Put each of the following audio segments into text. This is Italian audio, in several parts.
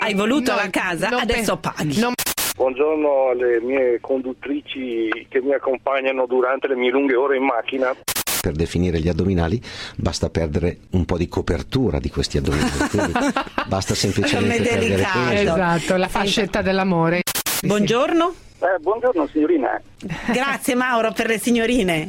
Hai voluto la casa, adesso paghi. Buongiorno alle mie conduttrici che mi accompagnano durante le mie lunghe ore in macchina. Per definire gli addominali basta perdere un po' di copertura di questi addominali, quindi basta semplicemente perdere peso. Esatto, la fascetta dell'amore. Buongiorno. Buongiorno signorina. Grazie Mauro per le signorine.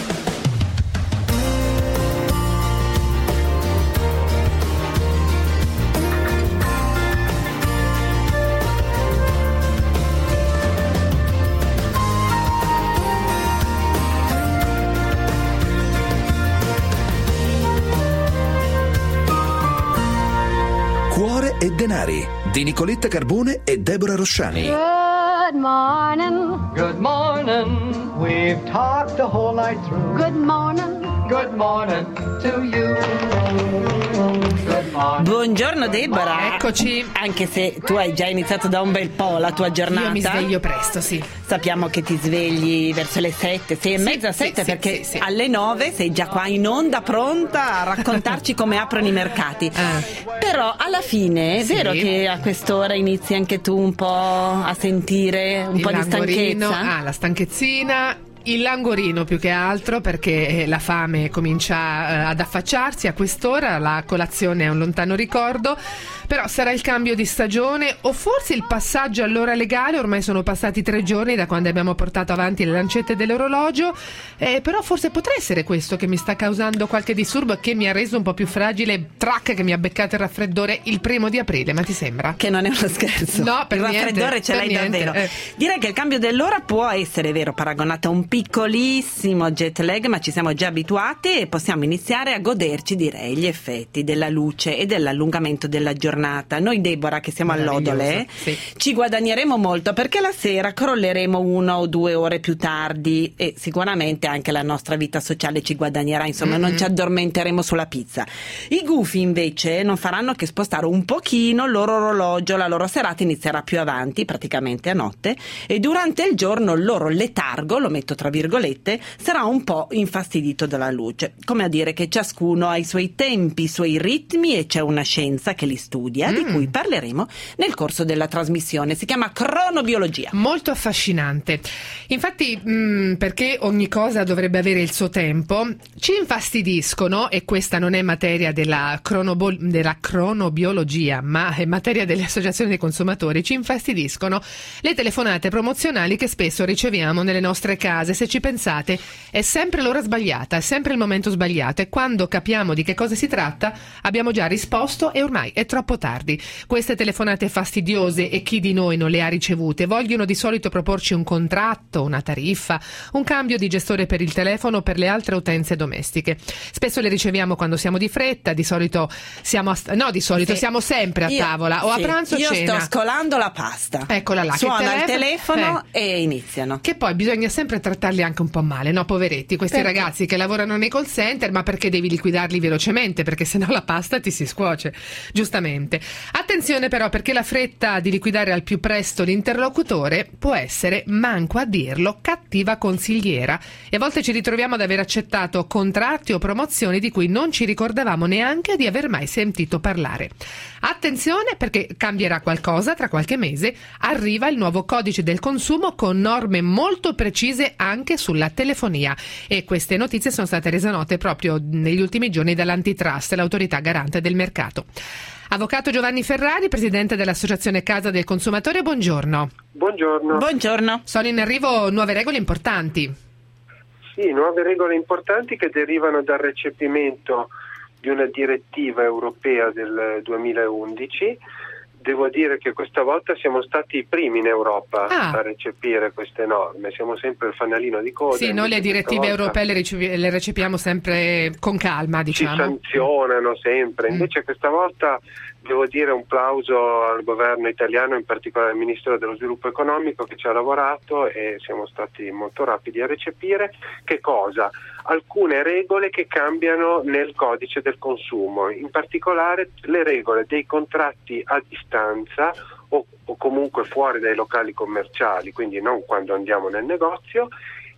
Cuore e denari di Nicoletta Carbone e Deborah Rosciani. Good morning. Good morning. We've talked the whole night through. Good morning. Good morning to you. Good morning. Buongiorno Deborah. Eccoci. Anche se tu hai già iniziato da un bel po' la tua giornata. Io mi sveglio presto, sì. Sappiamo che ti svegli verso le 7, 6 e mezza, 7, perché alle 9 sei già qua in onda pronta a raccontarci come aprono i mercati. Però alla fine è vero che a quest'ora inizi anche tu un po' a sentire un po' di stanchezza? La stanchezzina. Il languorino più che altro, perché la fame comincia ad affacciarsi a quest'ora, la colazione è un lontano ricordo, però sarà il cambio di stagione o forse il passaggio all'ora legale. Ormai sono passati 3 giorni da quando abbiamo portato avanti le lancette dell'orologio, però forse potrà essere questo che mi sta causando qualche disturbo e che mi ha reso un po' più fragile, che mi ha beccato il raffreddore il 1 aprile, ma ti sembra? Che non è uno scherzo. No, per il niente, raffreddore ce l'hai davvero. Direi che il cambio dell'ora può essere vero, paragonato a un piccolissimo jet lag, ma ci siamo già abituati e possiamo iniziare a goderci, direi, gli effetti della luce e dell'allungamento della giornata. Noi, Deborah, che siamo all'Odole, ci guadagneremo molto, perché la sera crolleremo 1 o 2 ore più tardi e sicuramente anche la nostra vita sociale ci guadagnerà, insomma non ci addormenteremo sulla pizza. I gufi invece non faranno che spostare un pochino il loro orologio, la loro serata inizierà più avanti, praticamente a notte, e durante il giorno il loro letargo, lo metto tra virgolette, sarà un po' infastidito dalla luce, come a dire che ciascuno ha i suoi tempi, i suoi ritmi, e c'è una scienza che li studia, di cui parleremo nel corso della trasmissione. Si chiama cronobiologia. Molto affascinante. Infatti, perché ogni cosa dovrebbe avere il suo tempo, ci infastidiscono, e questa non è materia della cronobiologia, ma è materia delle associazioni dei consumatori, ci infastidiscono le telefonate promozionali che spesso riceviamo nelle nostre case. Se ci pensate, è sempre l'ora sbagliata, è sempre il momento sbagliato, e quando capiamo di che cosa si tratta abbiamo già risposto e ormai è troppo tardi. Queste telefonate fastidiose, e chi di noi non le ha ricevute, vogliono di solito proporci un contratto, una tariffa, un cambio di gestore per il telefono o per le altre utenze domestiche. Spesso le riceviamo quando siamo di fretta, di solito siamo siamo sempre a tavola o a pranzo o io cena. Sto scolando la pasta. Eccola là. Suona il telefono e iniziano. Che poi bisogna sempre trattarli anche un po' male, no, poveretti, questi ragazzi che lavorano nei call center, ma perché devi liquidarli velocemente, perché sennò la pasta ti si scuoce, giustamente. Attenzione però, perché la fretta di liquidare al più presto l'interlocutore può essere, manco a dirlo, cattiva consigliera, e a volte ci ritroviamo ad aver accettato contratti o promozioni di cui non ci ricordavamo neanche di aver mai sentito parlare. Attenzione, perché cambierà qualcosa tra qualche mese. Arriva il nuovo codice del consumo con norme molto precise anche sulla telefonia, e queste notizie sono state rese note proprio negli ultimi giorni dall'Antitrust, l'autorità garante del mercato. Avvocato Giovanni Ferrari, presidente dell'Associazione Casa del Consumatore, buongiorno. Buongiorno. Buongiorno. Sono in arrivo nuove regole importanti. Sì, nuove regole importanti che derivano dal recepimento di una direttiva europea del 2011. Devo dire che questa volta siamo stati i primi in Europa a recepire queste norme, siamo sempre il fanalino di coda. Sì, noi le direttive europee le recepiamo sempre con calma, diciamo. Ci sanzionano sempre, invece questa volta devo dire un plauso al governo italiano, in particolare al Ministro dello Sviluppo Economico, che ci ha lavorato e siamo stati molto rapidi a recepire. Che cosa? Alcune regole che cambiano nel codice del consumo, in particolare le regole dei contratti a distanza o comunque fuori dai locali commerciali, quindi non quando andiamo nel negozio,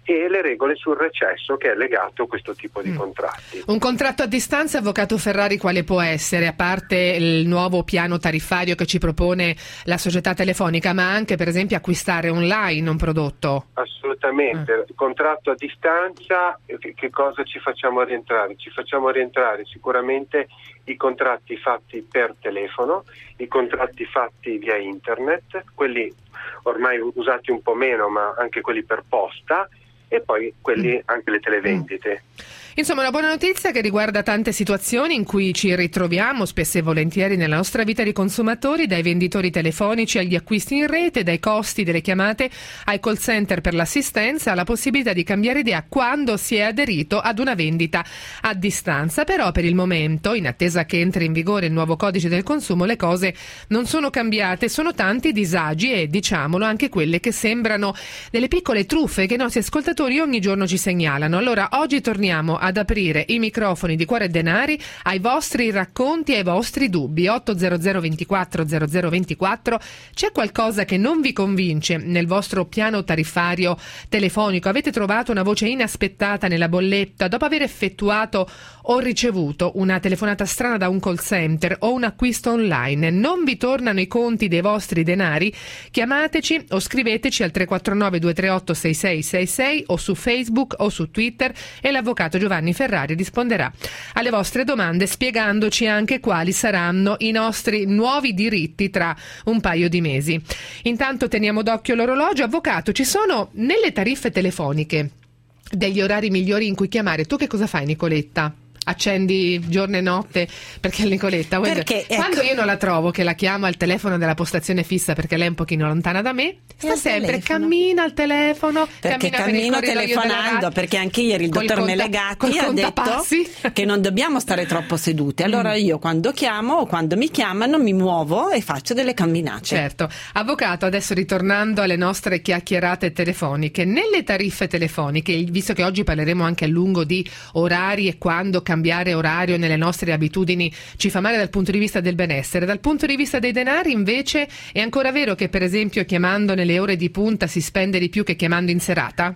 e le regole sul recesso che è legato a questo tipo di contratti. Un contratto a distanza, avvocato Ferrari, quale può essere, a parte il nuovo piano tariffario che ci propone la società telefonica, ma anche per esempio acquistare online un prodotto? Assolutamente, contratto a distanza, che cosa ci facciamo rientrare? Ci facciamo rientrare sicuramente i contratti fatti per telefono, i contratti fatti via internet, quelli ormai usati un po' meno, ma anche quelli per posta, e poi quelli anche le televendite. Insomma, una buona notizia che riguarda tante situazioni in cui ci ritroviamo spesso e volentieri nella nostra vita di consumatori, dai venditori telefonici agli acquisti in rete, dai costi delle chiamate ai call center per l'assistenza, alla possibilità di cambiare idea quando si è aderito ad una vendita a distanza. Però per il momento, in attesa che entri in vigore il nuovo codice del consumo, le cose non sono cambiate, sono tanti i disagi e, diciamolo, anche quelle che sembrano delle piccole truffe che i nostri ascoltatori ogni giorno ci segnalano. Allora oggi torniamo ad aprire i microfoni di Cuore e Denari ai vostri racconti e ai vostri dubbi. 800 24 00 24. C'è qualcosa che non vi convince nel vostro piano tariffario telefonico? Avete trovato una voce inaspettata nella bolletta dopo aver effettuato o ricevuto una telefonata strana da un call center o un acquisto online? Non vi tornano i conti dei vostri denari? Chiamateci o scriveteci al 349 238 6666 o su Facebook o su Twitter e l'avvocato Giovanni Ferrari risponderà alle vostre domande spiegandoci anche quali saranno i nostri nuovi diritti tra un paio di mesi. Intanto teniamo d'occhio l'orologio. Avvocato, ci sono nelle tariffe telefoniche degli orari migliori in cui chiamare? Tu che cosa fai, Nicoletta? Accendi giorno e notte? Perché Nicoletta, perché, quando io non la trovo, che la chiamo al telefono della postazione fissa perché lei è un pochino lontana da me, sta sempre, cammina al telefono, perché cammino telefonando, perché anche ieri il dottor Melegatti ha detto che non dobbiamo stare troppo sedute. Allora io quando chiamo o quando mi chiamano mi muovo e faccio delle camminate. Certo. Avvocato, adesso ritornando alle nostre chiacchierate telefoniche, nelle tariffe telefoniche, visto che oggi parleremo anche a lungo di orari e quando cambiare orario nelle nostre abitudini ci fa male dal punto di vista del benessere, dal punto di vista dei denari invece è ancora vero che per esempio chiamando nelle ore di punta si spende di più che chiamando in serata?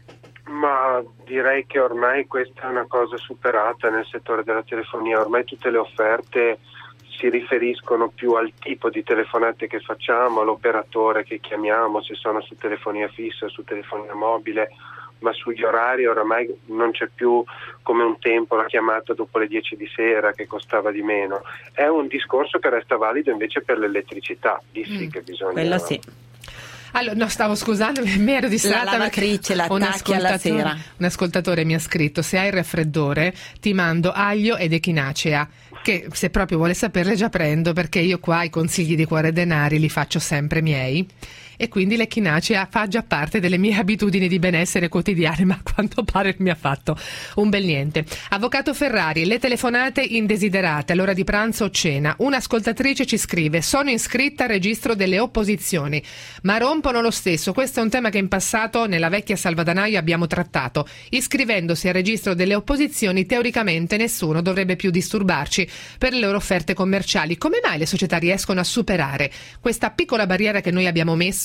Ma direi che ormai questa è una cosa superata nel settore della telefonia. Ormai tutte le offerte si riferiscono più al tipo di telefonate che facciamo, all'operatore che chiamiamo, se sono su telefonia fissa o su telefonia mobile, ma sugli orari oramai non c'è più come un tempo la chiamata dopo le 10 di sera che costava di meno. È un discorso che resta valido invece per l'elettricità, sì che bisogna... Quello sì. Allora, no, stavo scusando, mi ero distratta. La lavatrice la attacchi alla sera. Un ascoltatore mi ha scritto: se hai il raffreddore ti mando aglio ed echinacea, che se proprio vuole saperle già prendo, perché io qua i consigli di Cuore e Denari li faccio sempre miei. E quindi l'echinacea fa già parte delle mie abitudini di benessere quotidiane, ma a quanto pare mi ha fatto un bel niente. Avvocato Ferrari, le telefonate indesiderate all'ora di pranzo o cena. Un'ascoltatrice ci scrive: sono iscritta al registro delle opposizioni, ma rompono lo stesso. Questo è un tema che in passato nella vecchia Salvadanaio abbiamo trattato. Iscrivendosi al registro delle opposizioni, teoricamente nessuno dovrebbe più disturbarci per le loro offerte commerciali. Come mai le società riescono a superare questa piccola barriera che noi abbiamo messo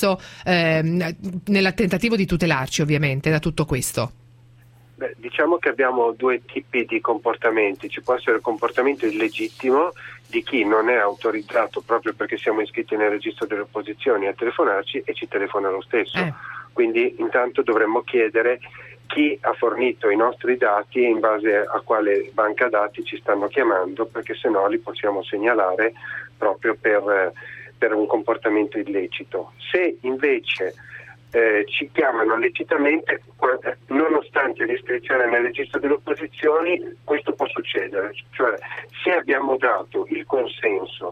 nel tentativo di tutelarci ovviamente da tutto questo? Beh, diciamo che abbiamo due tipi di comportamenti. Ci può essere il comportamento illegittimo di chi non è autorizzato proprio perché siamo iscritti nel registro delle opposizioni a telefonarci e ci telefona lo stesso. Quindi intanto dovremmo chiedere chi ha fornito i nostri dati e in base a quale banca dati ci stanno chiamando, perché se no li possiamo segnalare proprio per un comportamento illecito. Se invece ci chiamano lecitamente, nonostante l'iscrizione nel registro delle opposizioni, questo può succedere. Cioè, se abbiamo dato il consenso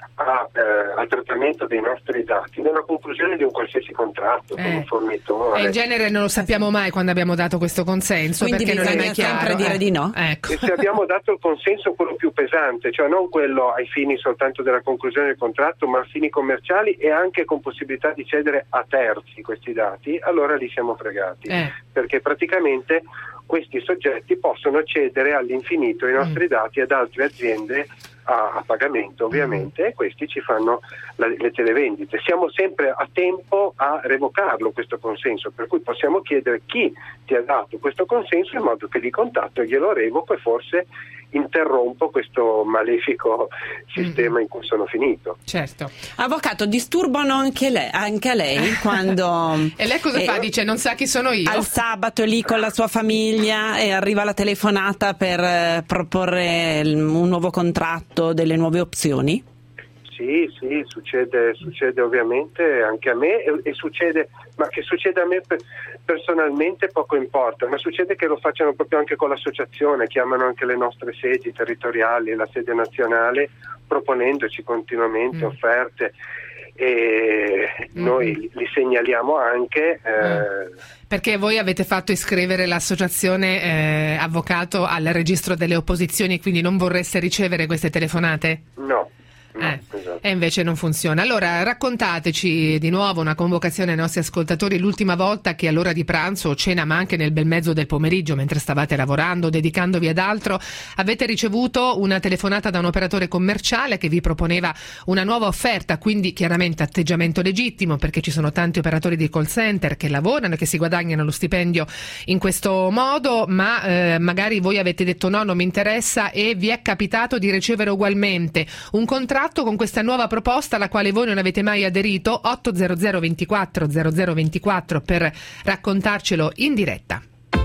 al trattamento dei nostri dati nella conclusione di un qualsiasi contratto con un fornitore, in genere non lo sappiamo mai quando abbiamo dato questo consenso, quindi perché non è mai chiaro. Sempre dire di no. Ecco. E se abbiamo dato il consenso quello più pesante, cioè non quello ai fini soltanto della conclusione del contratto, ma a fini commerciali e anche con possibilità di cedere a terzi questi dati, allora li siamo fregati, perché praticamente questi soggetti possono cedere all'infinito i nostri dati ad altre aziende a pagamento ovviamente, e questi ci fanno le televendite. Siamo sempre a tempo a revocarlo questo consenso, per cui possiamo chiedere chi ti ha dato questo consenso in modo che li contatto e glielo revoco e forse interrompo questo malefico sistema in cui sono finito. Certo. Avvocato, disturbano anche a lei quando e lei cosa fa? Dice non sa chi sono io? Al sabato è lì con la sua famiglia e arriva la telefonata per proporre un nuovo contratto, delle nuove opzioni? Sì, succede ovviamente anche a me e succede, ma che succede a me personalmente poco importa, ma succede che lo facciano proprio anche con l'associazione, chiamano anche le nostre sedi territoriali, la sede nazionale, proponendoci continuamente offerte e noi li segnaliamo anche. Perché voi avete fatto iscrivere l'associazione avvocato al registro delle opposizioni, quindi non vorreste ricevere queste telefonate? No. Esatto. E invece non funziona. Allora raccontateci di nuovo, una convocazione ai nostri ascoltatori, l'ultima volta che all'ora di pranzo o cena, ma anche nel bel mezzo del pomeriggio mentre stavate lavorando, dedicandovi ad altro, avete ricevuto una telefonata da un operatore commerciale che vi proponeva una nuova offerta, quindi chiaramente atteggiamento legittimo, perché ci sono tanti operatori di call center che lavorano e che si guadagnano lo stipendio in questo modo, ma magari voi avete detto no, non mi interessa, e vi è capitato di ricevere ugualmente un contratto con questa nuova proposta alla quale voi non avete mai aderito. 800 24 0024 per raccontarcelo in diretta.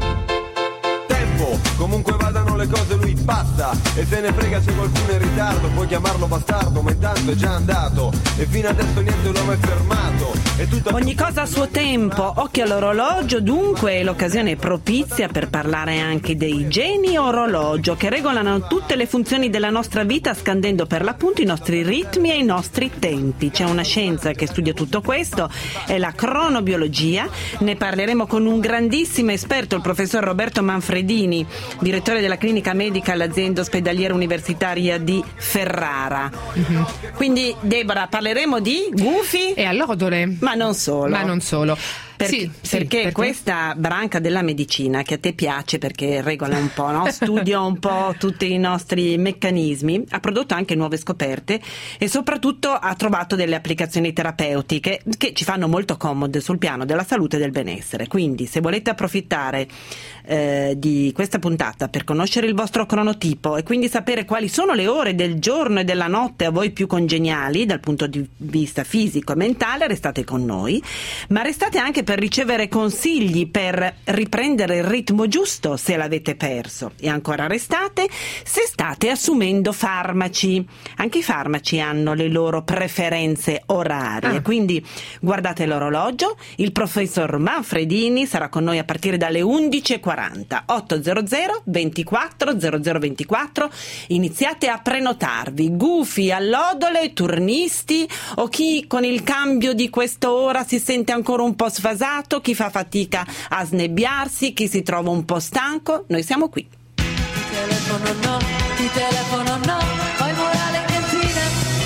Comunque vadano le cose, lui passa e se ne frega se qualcuno è in ritardo, puoi chiamarlo bastardo, ma intanto è già andato e fino adesso niente lo ha mai fermato. Ogni cosa a suo tempo, occhio all'orologio, dunque l'occasione è propizia per parlare anche dei geni orologio che regolano tutte le funzioni della nostra vita, scandendo per l'appunto i nostri ritmi e i nostri tempi. C'è una scienza che studia tutto questo, è la cronobiologia. Ne parleremo con un grandissimo esperto, il professor Roberto Manfredini, direttore della clinica medica all'azienda ospedaliera universitaria di Ferrara. Quindi Deborah, parleremo di gufi e allodole, ma non solo. Perché questa branca della medicina che a te piace perché regola un po', no? Studia un po' tutti i nostri meccanismi, ha prodotto anche nuove scoperte e soprattutto ha trovato delle applicazioni terapeutiche che ci fanno molto comode sul piano della salute e del benessere. Quindi se volete approfittare di questa puntata per conoscere il vostro cronotipo e quindi sapere quali sono le ore del giorno e della notte a voi più congeniali dal punto di vista fisico e mentale, restate con noi, ma restate anche per ricevere consigli per riprendere il ritmo giusto se l'avete perso, e ancora restate se state assumendo farmaci. Anche i farmaci hanno le loro preferenze orarie, quindi guardate l'orologio. Il professor Manfredini sarà con noi a partire dalle 11:40. 800 24 0024. Iniziate a prenotarvi. Gufi, allodole, turnisti o chi con il cambio di quest'ora si sente ancora un po' sfasato, chi fa fatica a snebbiarsi, chi si trova un po' stanco. Noi siamo qui. Ti telefono no, ho il morale in cantina.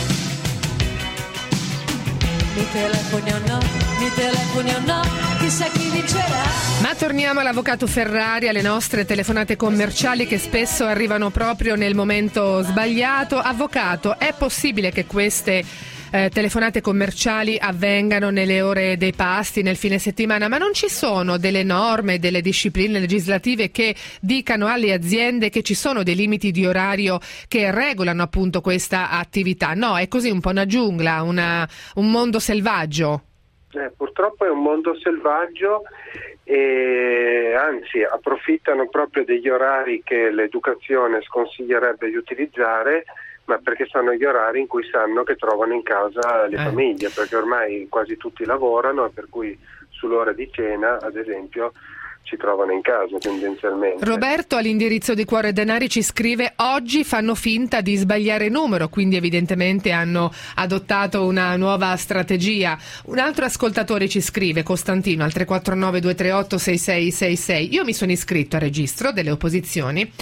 Mi telefoni o no, chissà chi vincerà. Ma torniamo all'avvocato Ferrari, alle nostre telefonate commerciali che spesso arrivano proprio nel momento sbagliato. Avvocato, è possibile che queste telefonate commerciali avvengano nelle ore dei pasti, nel fine settimana, ma non ci sono delle norme, delle discipline legislative che dicano alle aziende che ci sono dei limiti di orario che regolano appunto questa attività? No, è così un po' una giungla, un mondo selvaggio. Purtroppo è un mondo selvaggio e anzi approfittano proprio degli orari che l'educazione sconsiglierebbe di utilizzare, ma perché sono gli orari in cui sanno che trovano in casa le famiglie, perché ormai quasi tutti lavorano e per cui sull'ora di cena, ad esempio, ci trovano in casa tendenzialmente. Roberto all'indirizzo di Cuore e Denari ci scrive: oggi fanno finta di sbagliare numero, quindi evidentemente hanno adottato una nuova strategia. Un altro ascoltatore ci scrive, Costantino, al 349 238 6666: io mi sono iscritto al registro delle opposizioni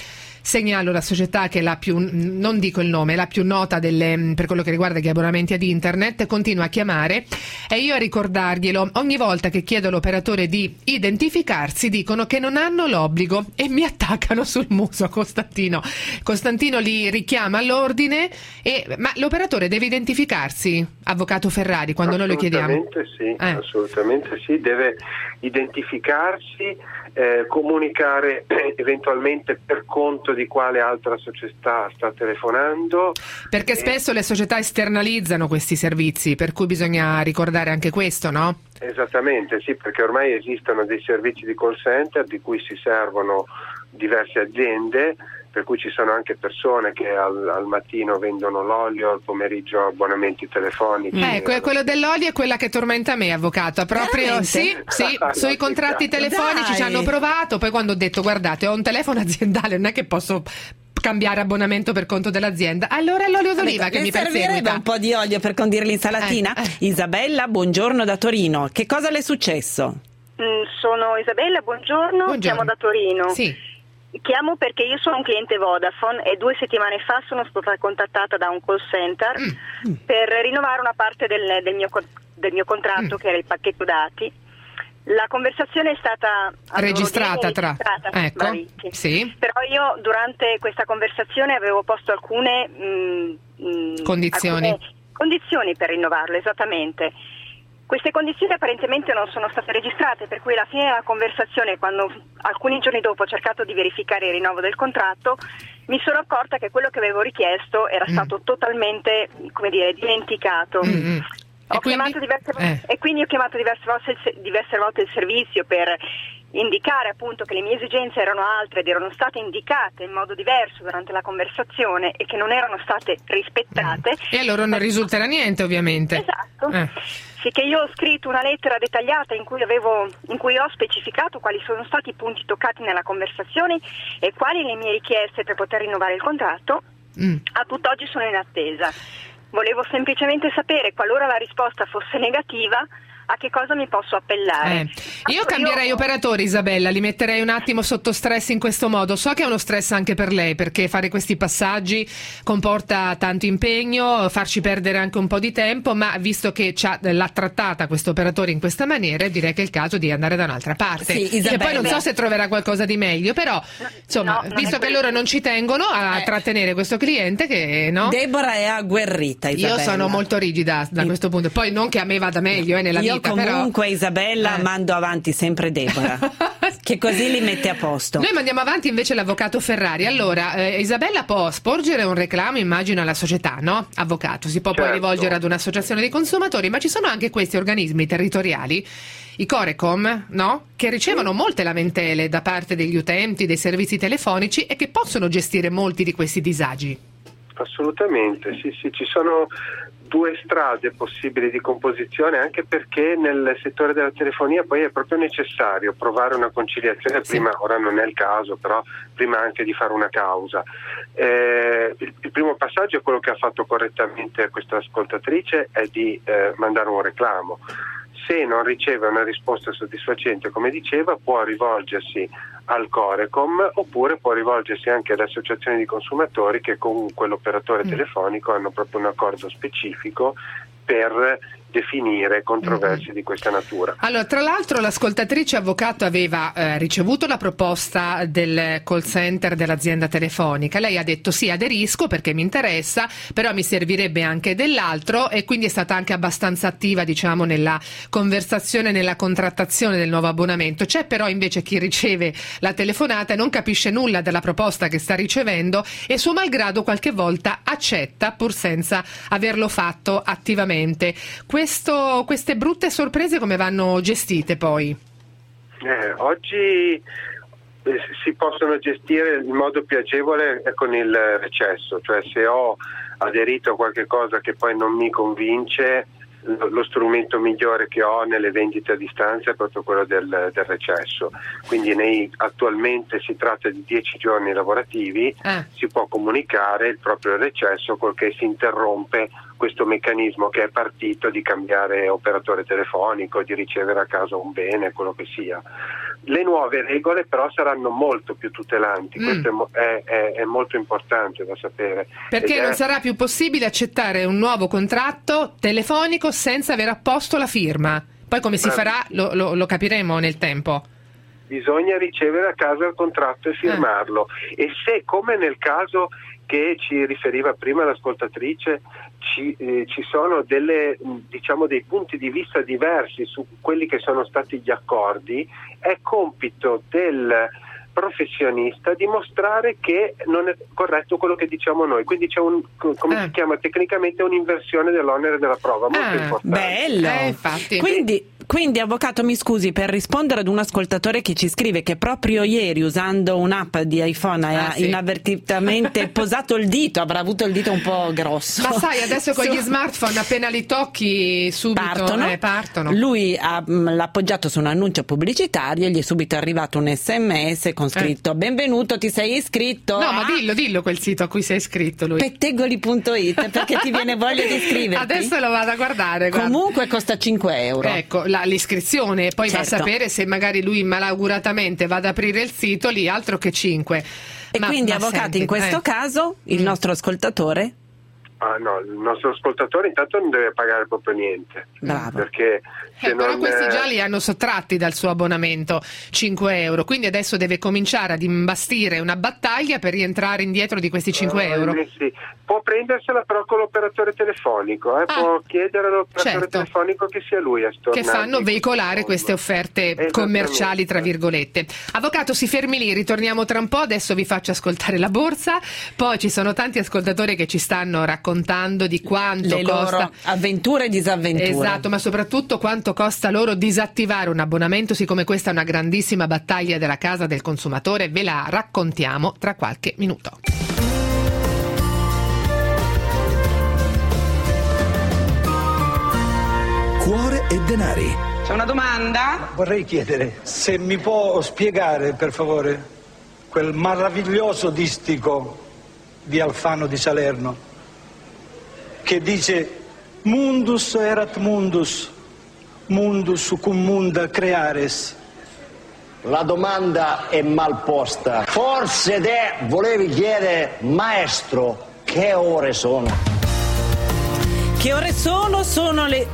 segnalo la società che è la più, non dico il nome, la più nota per quello che riguarda gli abbonamenti ad internet, continua a chiamare e io a ricordarglielo. Ogni volta che chiedo all'operatore di identificarsi dicono che non hanno l'obbligo e mi attaccano sul muso Costantino li richiama all'ordine ma l'operatore deve identificarsi, avvocato Ferrari, quando noi lo chiediamo? Assolutamente sì, deve identificarsi, comunicare eventualmente per conto di quale altra società sta telefonando, perché spesso le società esternalizzano questi servizi, per cui bisogna ricordare anche questo, no? Esattamente, sì, perché ormai esistono dei servizi di call center di cui si servono diverse aziende, per cui ci sono anche persone che al mattino vendono l'olio, al pomeriggio abbonamenti telefonici. Quello dell'olio è quella che tormenta me, avvocato, proprio sì, sui contratti telefonici ci hanno provato, poi quando ho detto guardate ho un telefono aziendale, non è che posso cambiare abbonamento per conto dell'azienda, allora è l'olio d'oliva che mi perseguita. Un po' di olio per condire l'insalatina? Isabella, buongiorno da Torino, che cosa le è successo? Sono Isabella, buongiorno. Chiamo da Torino. Sì. Chiamo perché io sono un cliente Vodafone e 2 settimane fa sono stata contattata da un call center per rinnovare una parte del mio contratto che era il pacchetto dati. La conversazione è stata registrata ecco, sì. Però io durante questa conversazione avevo posto alcune condizioni per rinnovarlo, esattamente. Queste condizioni apparentemente non sono state registrate, per cui alla fine della conversazione, quando alcuni giorni dopo ho cercato di verificare il rinnovo del contratto, mi sono accorta che quello che avevo richiesto era stato totalmente, dimenticato. E quindi ho chiamato diverse volte il servizio per indicare appunto che le mie esigenze erano altre ed erano state indicate in modo diverso durante la conversazione e che non erano state rispettate. E a loro non risulterà niente, ovviamente. Esatto. Sì, che io ho scritto una lettera dettagliata in cui ho specificato quali sono stati i punti toccati nella conversazione e quali le mie richieste per poter rinnovare il contratto. A tutt'oggi sono in attesa. Volevo semplicemente sapere, qualora la risposta fosse negativa, a che cosa mi posso appellare. Io cambierei operatori, Isabella, li metterei un attimo sotto stress in questo modo. So che è uno stress anche per lei, perché fare questi passaggi comporta tanto impegno, farci perdere anche un po' di tempo, ma visto che l'ha trattata questo operatore in questa maniera, direi che è il caso di andare da un'altra parte. Sì, Isabella, che poi non so se troverà qualcosa di meglio, però insomma, visto che loro non ci tengono a trattenere questo cliente, che no? Deborah è agguerrita, Isabella. Io sono molto rigida da questo punto, poi non che a me vada meglio nella vita. Comunque però, Isabella mando avanti sempre Deborah che così li mette a posto. Noi mandiamo avanti invece l'avvocato Ferrari. Allora Isabella può sporgere un reclamo, immagino, alla società, no? Avvocato, si può poi rivolgere ad un'associazione dei consumatori, ma ci sono anche questi organismi territoriali, i Corecom, no? Che ricevono molte lamentele da parte degli utenti dei servizi telefonici e che possono gestire molti di questi disagi. Assolutamente, sì, ci sono 2 strade possibili di composizione, anche perché nel settore della telefonia poi è proprio necessario provare una conciliazione prima, ora non è il caso, però prima anche di fare una causa. Il primo passaggio è quello che ha fatto correttamente questa ascoltatrice, è di mandare un reclamo. Se non riceve una risposta soddisfacente, come diceva, può rivolgersi al Corecom oppure può rivolgersi anche alle associazioni di consumatori che con quell'operatore telefonico hanno proprio un accordo specifico per definire controversie di questa natura. Allora, tra l'altro l'ascoltatrice avvocato aveva ricevuto la proposta del call center dell'azienda telefonica. Lei ha detto sì, aderisco perché mi interessa, però mi servirebbe anche dell'altro, e quindi è stata anche abbastanza attiva, diciamo, nella conversazione, nella contrattazione del nuovo abbonamento. C'è però invece chi riceve la telefonata e non capisce nulla della proposta che sta ricevendo e suo malgrado qualche volta accetta pur senza averlo fatto attivamente. Queste brutte sorprese come vanno gestite poi? Oggi si possono gestire in modo più agevole con il recesso, cioè se ho aderito a qualche cosa che poi non mi convince, lo strumento migliore che ho nelle vendite a distanza è proprio quello del recesso. Quindi attualmente si tratta di 10 giorni lavorativi, si può comunicare il proprio recesso col che si interrompe questo meccanismo che è partito di cambiare operatore telefonico, di ricevere a casa un bene, quello che sia. Le nuove regole però saranno molto più tutelanti, questo è molto importante da sapere. Perché non sarà più possibile accettare un nuovo contratto telefonico senza aver apposto la firma. Poi come si farà lo capiremo nel tempo. Bisogna ricevere a casa il contratto e firmarlo. E se, come nel caso che ci riferiva prima l'ascoltatrice, ci sono dei punti di vista diversi su quelli che sono stati gli accordi, è compito del professionista dimostrare che non è corretto quello che diciamo noi, quindi c'è si chiama tecnicamente un'inversione dell'onere della prova, molto importante. Bello, infatti. Quindi avvocato, mi scusi, per rispondere ad un ascoltatore che ci scrive che proprio ieri, usando un'app di iPhone, ha inavvertitamente posato il dito, avrà avuto il dito un po' grosso. Ma sai, adesso con gli smartphone appena li tocchi subito partono. Lui l'ha appoggiato su un annuncio pubblicitario e gli è subito arrivato un SMS con scritto benvenuto, ti sei iscritto? No, ma dillo quel sito a cui sei iscritto lui. Pettegoli.it, perché ti viene voglia di iscriverti. Adesso lo vado a guardare. Comunque costa 5 euro. Ecco, l'iscrizione, poi va a sapere se magari lui malauguratamente va ad aprire il sito, lì altro che 5. E quindi avvocati, in questo caso il nostro ascoltatore? No, il nostro ascoltatore intanto non deve pagare proprio niente. Bravo. Perché però questi già li hanno sottratti dal suo abbonamento 5 euro, quindi adesso deve cominciare ad imbastire una battaglia per rientrare indietro di questi 5 euro. Sì. Può prendersela però con l'operatore telefonico, può chiedere all'operatore telefonico che sia lui a stornarsi. Che fanno veicolare queste offerte commerciali, tra virgolette. Avvocato, si fermi lì, ritorniamo tra un po', adesso vi faccio ascoltare la borsa, poi ci sono tanti ascoltatori che ci stanno raccontando di quanto le costa loro avventure e disavventure. Esatto, ma soprattutto quanto costa loro disattivare un abbonamento, siccome questa è una grandissima battaglia della casa del consumatore, ve la raccontiamo tra qualche minuto. Cuore e denari. C'è una domanda? Vorrei chiedere se mi può spiegare, per favore, quel meraviglioso distico di Alfano di Salerno che dice mundus erat mundus, mundus cum munda creares. La domanda è mal posta. Forse te volevi chiedere, maestro, che ore sono? Che ore sono? Sono le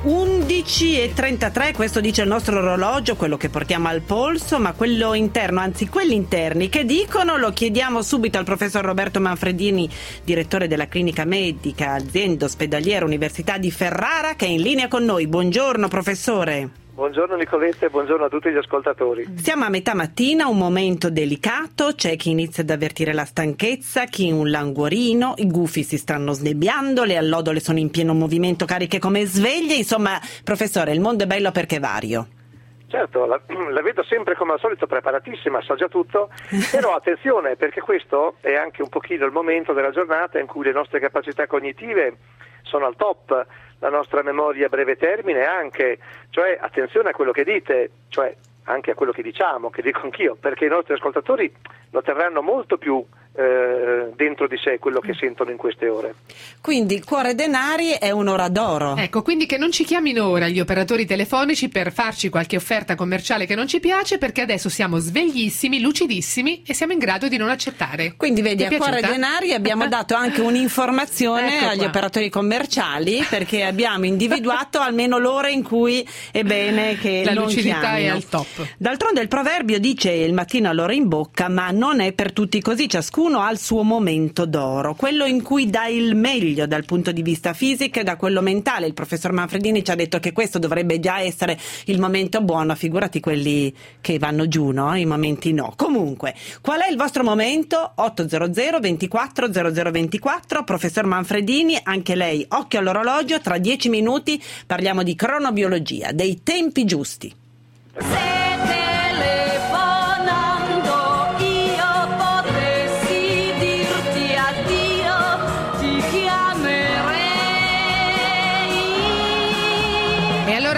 11:33, questo dice il nostro orologio, quello che portiamo al polso, ma quello interno, anzi quelli interni, che dicono? Lo chiediamo subito al professor Roberto Manfredini, direttore della clinica medica azienda ospedaliera Università di Ferrara, che è in linea con noi. Buongiorno professore. Buongiorno Nicoletta e buongiorno a tutti gli ascoltatori. Siamo a metà mattina, un momento delicato, c'è chi inizia ad avvertire la stanchezza, chi un languorino, i gufi si stanno snebbiando, le allodole sono in pieno movimento cariche come sveglie, insomma professore, il mondo è bello perché è vario. Certo, la vedo sempre come al solito preparatissima, sa già tutto, però attenzione perché questo è anche un pochino il momento della giornata in cui le nostre capacità cognitive sono al top, la nostra memoria a breve termine anche, cioè attenzione a quello che dite, cioè anche a quello che diciamo, che dico anch'io, perché i nostri ascoltatori lo terranno molto più dentro di sé quello che sentono in queste ore. Quindi Cuore Denari è un'ora d'oro. Ecco, quindi che non ci chiamino ora gli operatori telefonici per farci qualche offerta commerciale che non ci piace, perché adesso siamo sveglissimi, lucidissimi e siamo in grado di non accettare. Quindi vedi, a Cuore Denari abbiamo dato anche un'informazione agli operatori commerciali, perché abbiamo individuato almeno l'ora in cui è bene che la non lucidità chiamino. è al top. D'altronde il proverbio dice il mattino all'ora in bocca, ma non è per tutti così, ciascuno ha il suo momento d'oro, quello in cui dà il meglio dal punto di vista fisico e da quello mentale. Il professor Manfredini ci ha detto che questo dovrebbe già essere il momento buono, figurati quelli che vanno giù, no? I momenti no. Comunque, qual è il vostro momento? 800 24 0024, professor Manfredini, anche lei, occhio all'orologio, tra 10 minuti parliamo di cronobiologia, dei tempi giusti.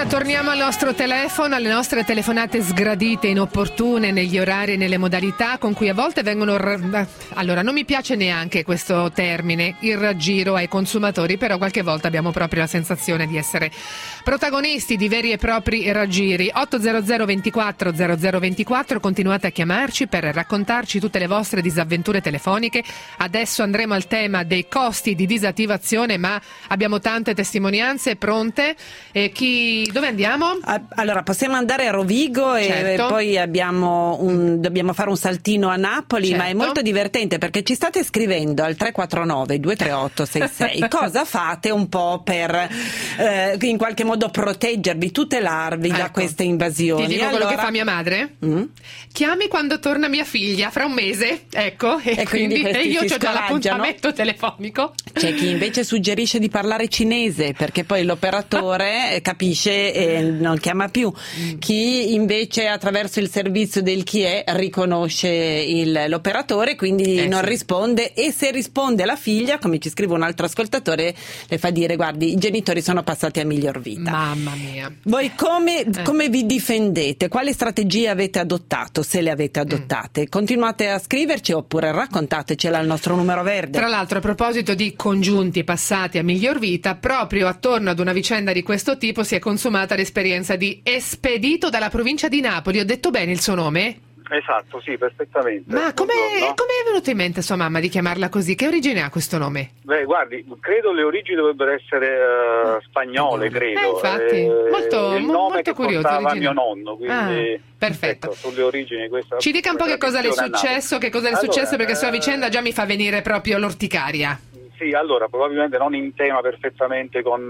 Torniamo al nostro telefono, alle nostre telefonate sgradite, inopportune negli orari e nelle modalità con cui a volte vengono... Allora, non mi piace neanche questo termine, il raggiro ai consumatori, però qualche volta abbiamo proprio la sensazione di essere protagonisti di veri e propri raggiri. 800 24 0024, continuate a chiamarci per raccontarci tutte le vostre disavventure telefoniche. Adesso andremo al tema dei costi di disattivazione, ma abbiamo tante testimonianze pronte. Dove andiamo? Allora, possiamo andare a Rovigo e poi dobbiamo fare un saltino a Napoli, ma è molto divertente perché ci state scrivendo al 349 238 66 cosa fate un po' per in qualche modo proteggervi, tutelarvi da queste invasioni. Ti dico quello che fa mia madre? Chiami quando torna mia figlia fra un mese, ecco, e quindi io ho già l'appuntamento telefonico. C'è chi invece suggerisce di parlare cinese perché poi l'operatore capisce e non chiama più. Chi invece attraverso il servizio del chi è riconosce l'operatore, quindi non risponde, e se risponde la figlia, come ci scrive un altro ascoltatore, le fa dire: guardi, i genitori sono passati a miglior vita. Mamma mia. Voi come vi difendete? Quali strategie avete adottato, se le avete adottate? Continuate a scriverci oppure raccontatecela al nostro numero verde. Tra l'altro, a proposito di congiunti passati a miglior vita, proprio attorno ad una vicenda di questo tipo si è consumata l'esperienza di Espedito dalla provincia di Napoli. Ho detto bene il suo nome? Esatto, sì, perfettamente. Ma come è venuto in mente a sua mamma di chiamarla così? Che origine ha questo nome? Beh, guardi, credo le origini dovrebbero essere spagnole, credo. Infatti, molto curioso. Mio nonno, quindi perfetto. Ecco, sulle origini questa. Ci dica un po' che cosa le è successo, perché sua vicenda già mi fa venire proprio l'orticaria. Sì, allora, probabilmente non in tema perfettamente con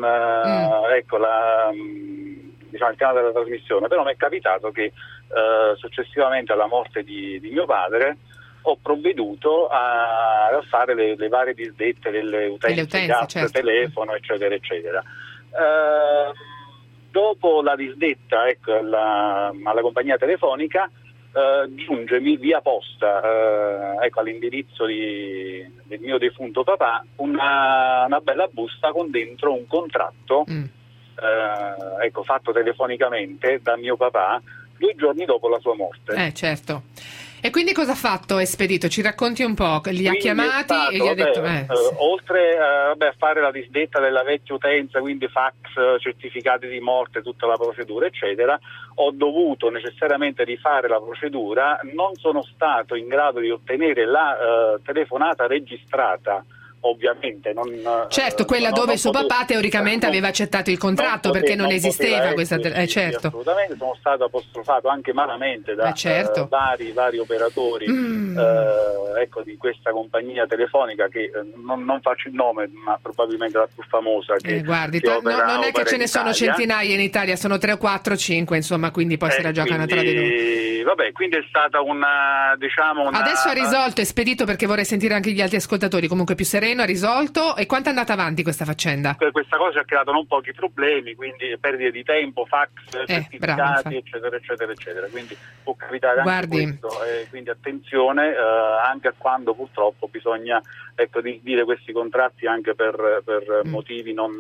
il tema della trasmissione, però mi è capitato che successivamente alla morte di mio padre ho provveduto a fare le varie disdette delle utenze, gas, telefono, eccetera, eccetera. Dopo la disdetta alla compagnia telefonica giunge via posta all'indirizzo del mio defunto papà una bella busta con dentro un contratto fatto telefonicamente da mio papà 2 giorni dopo la sua morte. Certo. E quindi cosa ha fatto Espedito? Ci racconti un po'? Li ha chiamati e gli ha detto... oltre a fare la disdetta della vecchia utenza, quindi fax, certificati di morte, tutta la procedura, eccetera, ho dovuto necessariamente rifare la procedura, non sono stato in grado di ottenere la telefonata registrata, ovviamente certo, quella dove suo papà teoricamente aveva accettato il contratto perché non esisteva questa certo. Assolutamente, sono stato apostrofato anche malamente da vari operatori di questa compagnia telefonica che non faccio il nome, ma probabilmente la più famosa che guardi, non è che ce ne sono centinaia in Italia, sono 3 o 4 5, insomma, quindi poi se la giocano tra di loro. Vabbè, quindi è stata una adesso ha risolto Espedito, perché vorrei sentire anche gli altri ascoltatori, comunque più sereno, ha risolto. E quanto è andata avanti questa faccenda? Questa cosa ha creato non pochi problemi, quindi perdite di tempo, fax, certificati, eccetera, eccetera, eccetera, quindi può capitare anche questo, quindi attenzione anche a quando purtroppo bisogna di dire questi contratti anche per motivi non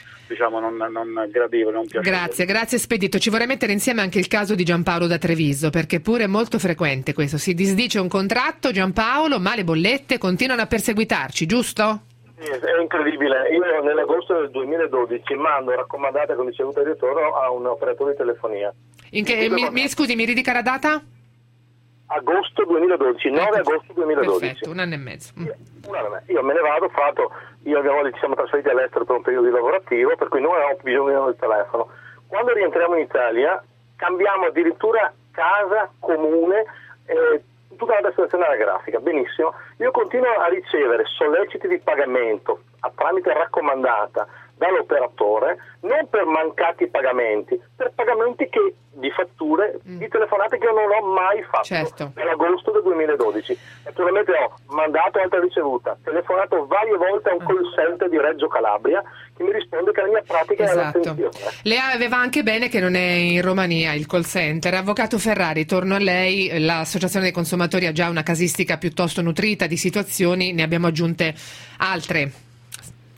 gradevoli, non piacevoli. Grazie Espedito. Ci vorrei mettere insieme anche il caso di Giampaolo da Treviso, perché pure è molto frequente questo, si disdice un contratto, Giampaolo, ma le bollette continuano a perseguitarci, giusto? Sì, è incredibile. Io nell'agosto del 2012 mando raccomandata con ricevuta di ritorno a un operatore di telefonia. Scusi, mi ridica la data? Agosto 2012, 9 agosto 2012. Perfetto, 1 anno e mezzo. Io me ne vado, io ci siamo trasferiti all'estero per un periodo lavorativo, per cui non avevamo bisogno del telefono. Quando rientriamo in Italia cambiamo addirittura casa, comune, tutta la destinazione anagrafica, benissimo. Io continuo a ricevere solleciti di pagamento tramite raccomandata dall'operatore, non per mancati pagamenti, per pagamenti di fatture, di telefonate che io non ho mai fatto nell'agosto del 2012. Naturalmente ho mandato altra ricevuta, telefonato varie volte a un call center di Reggio Calabria che mi risponde che la mia pratica è l'attenzione. Lei aveva anche bene che non è in Romania il call center. Avvocato Ferrari, torno a lei. L'Associazione dei Consumatori ha già una casistica piuttosto nutrita di situazioni, ne abbiamo aggiunte altre.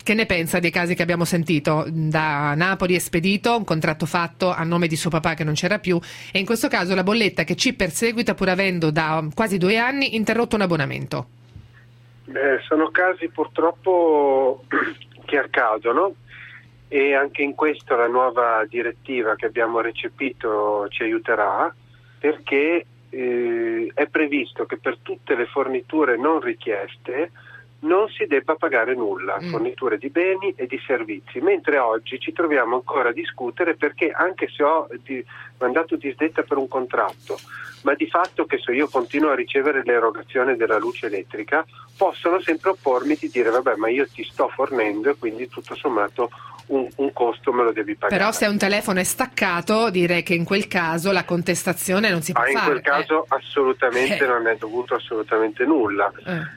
Che ne pensa dei casi che abbiamo sentito? Da Napoli è spedito un contratto fatto a nome di suo papà che non c'era più, e in questo caso la bolletta che ci perseguita pur avendo da quasi 2 anni interrotto un abbonamento. Sono casi purtroppo che accadono, e anche in questo la nuova direttiva che abbiamo recepito ci aiuterà, perché è previsto che per tutte le forniture non richieste non si debba pagare nulla, forniture di beni e di servizi, mentre oggi ci troviamo ancora a discutere, perché anche se ho mandato disdetta per un contratto, ma di fatto che io continuo a ricevere l'erogazione della luce elettrica, possono sempre oppormi di dire vabbè, ma io ti sto fornendo e quindi tutto sommato un costo me lo devi pagare. Però se un telefono è staccato, direi che in quel caso la contestazione non si può fare. In quel caso assolutamente non è dovuto assolutamente nulla.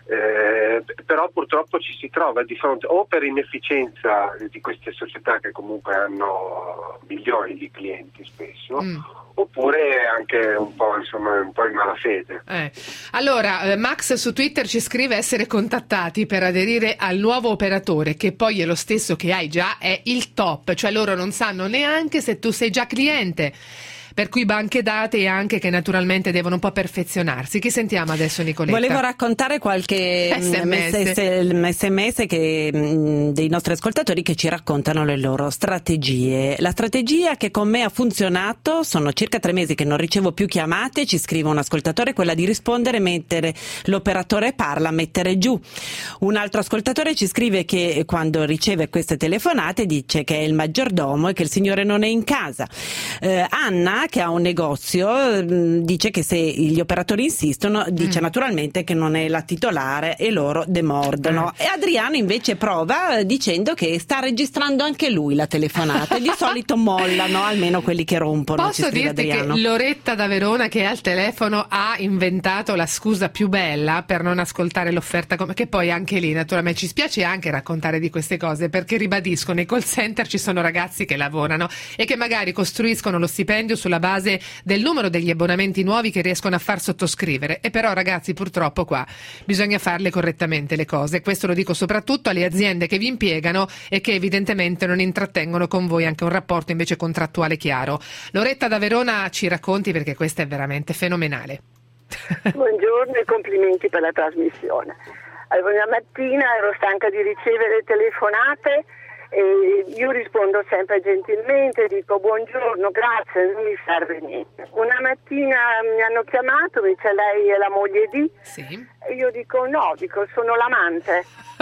Però purtroppo ci si trova di fronte o per inefficienza di queste società che comunque hanno milioni di clienti spesso, oppure anche un po' in malafede. Allora, Max su Twitter ci scrive: essere contattati per aderire al nuovo operatore, che poi è lo stesso che hai già, è il top, cioè loro non sanno neanche se tu sei già cliente. Per cui banche date, e anche che naturalmente devono un po' perfezionarsi. Chi sentiamo adesso, Nicoletta? Volevo raccontare qualche SMS dei nostri ascoltatori che ci raccontano le loro strategie. La strategia che con me ha funzionato, sono circa 3 mesi che non ricevo più chiamate, ci scrive un ascoltatore, quella di rispondere mentre l'operatore parla, mettere giù. Un altro ascoltatore ci scrive che quando riceve queste telefonate dice che è il maggiordomo e che il signore non è in casa. Anna, che ha un negozio, dice che se gli operatori insistono, dice naturalmente che non è la titolare e loro demordono. E Adriano invece prova dicendo che sta registrando anche lui la telefonata e di solito mollano, almeno quelli che rompono. Posso dirti Adriano. Che Loretta da Verona, che è al telefono, ha inventato la scusa più bella per non ascoltare l'offerta, che poi anche lì naturalmente ci spiace anche raccontare di queste cose, perché ribadisco, nei call center ci sono ragazzi che lavorano e che magari costruiscono lo stipendio sulla base del numero degli abbonamenti nuovi che riescono a far sottoscrivere, e però ragazzi purtroppo qua bisogna farle correttamente le cose. Questo lo dico soprattutto alle aziende che vi impiegano e che evidentemente non intrattengono con voi anche un rapporto invece contrattuale chiaro. Loretta da Verona ci racconti, perché questa è veramente fenomenale. Buongiorno e complimenti per la trasmissione. Una mattina ero stanca di ricevere telefonate e io rispondo sempre gentilmente, dico buongiorno, grazie, non mi serve niente. Una mattina mi hanno chiamato, mi dice lei è la moglie di? Sì. E io dico no, sono l'amante.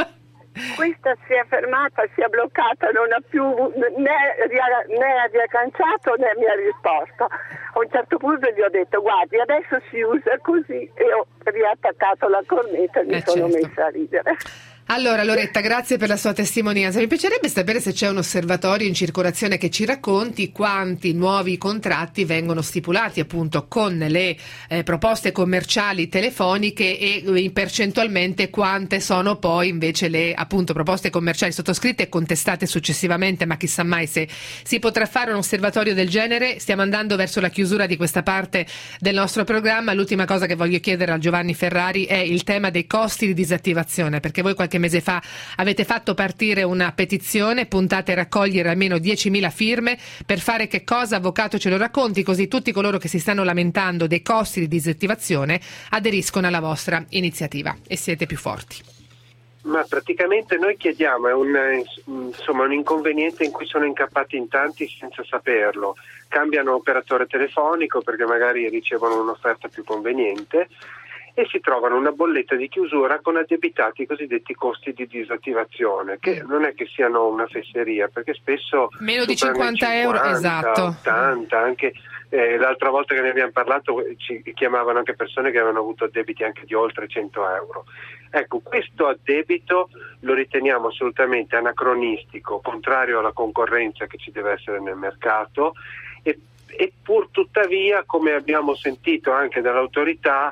Questa si è fermata, si è bloccata, non ha più né ha riagganciato né mi ha risposto. A un certo punto gli ho detto guardi, adesso si usa così, e ho riattaccato la cornetta e mi sono messa a ridere. Allora Loretta, grazie per la sua testimonianza. Mi piacerebbe sapere se c'è un osservatorio in circolazione che ci racconti quanti nuovi contratti vengono stipulati appunto con le proposte commerciali telefoniche e percentualmente quante sono poi invece le appunto proposte commerciali sottoscritte e contestate successivamente, ma chissà mai se si potrà fare un osservatorio del genere. Stiamo andando verso la chiusura di questa parte del nostro programma. L'ultima cosa che voglio chiedere a Giovanni Ferrari è il tema dei costi di disattivazione, perché voi qualche mese fa avete fatto partire una petizione, puntate a raccogliere almeno 10.000 firme per fare che cosa? Avvocato, ce lo racconti, così tutti coloro che si stanno lamentando dei costi di disattivazione aderiscono alla vostra iniziativa e siete più forti. Ma praticamente noi chiediamo, è un inconveniente in cui sono incappati in tanti senza saperlo. Cambiano operatore telefonico perché magari ricevono un'offerta più conveniente e si trovano una bolletta di chiusura con addebitati i cosiddetti costi di disattivazione, che non è che siano una fesseria, perché spesso meno di 50 euro, esatto, 80, anche l'altra volta che ne abbiamo parlato ci chiamavano anche persone che avevano avuto debiti anche di oltre 100 euro. Ecco, questo addebito lo riteniamo assolutamente anacronistico, contrario alla concorrenza che ci deve essere nel mercato, e pur tuttavia, come abbiamo sentito anche dall'autorità,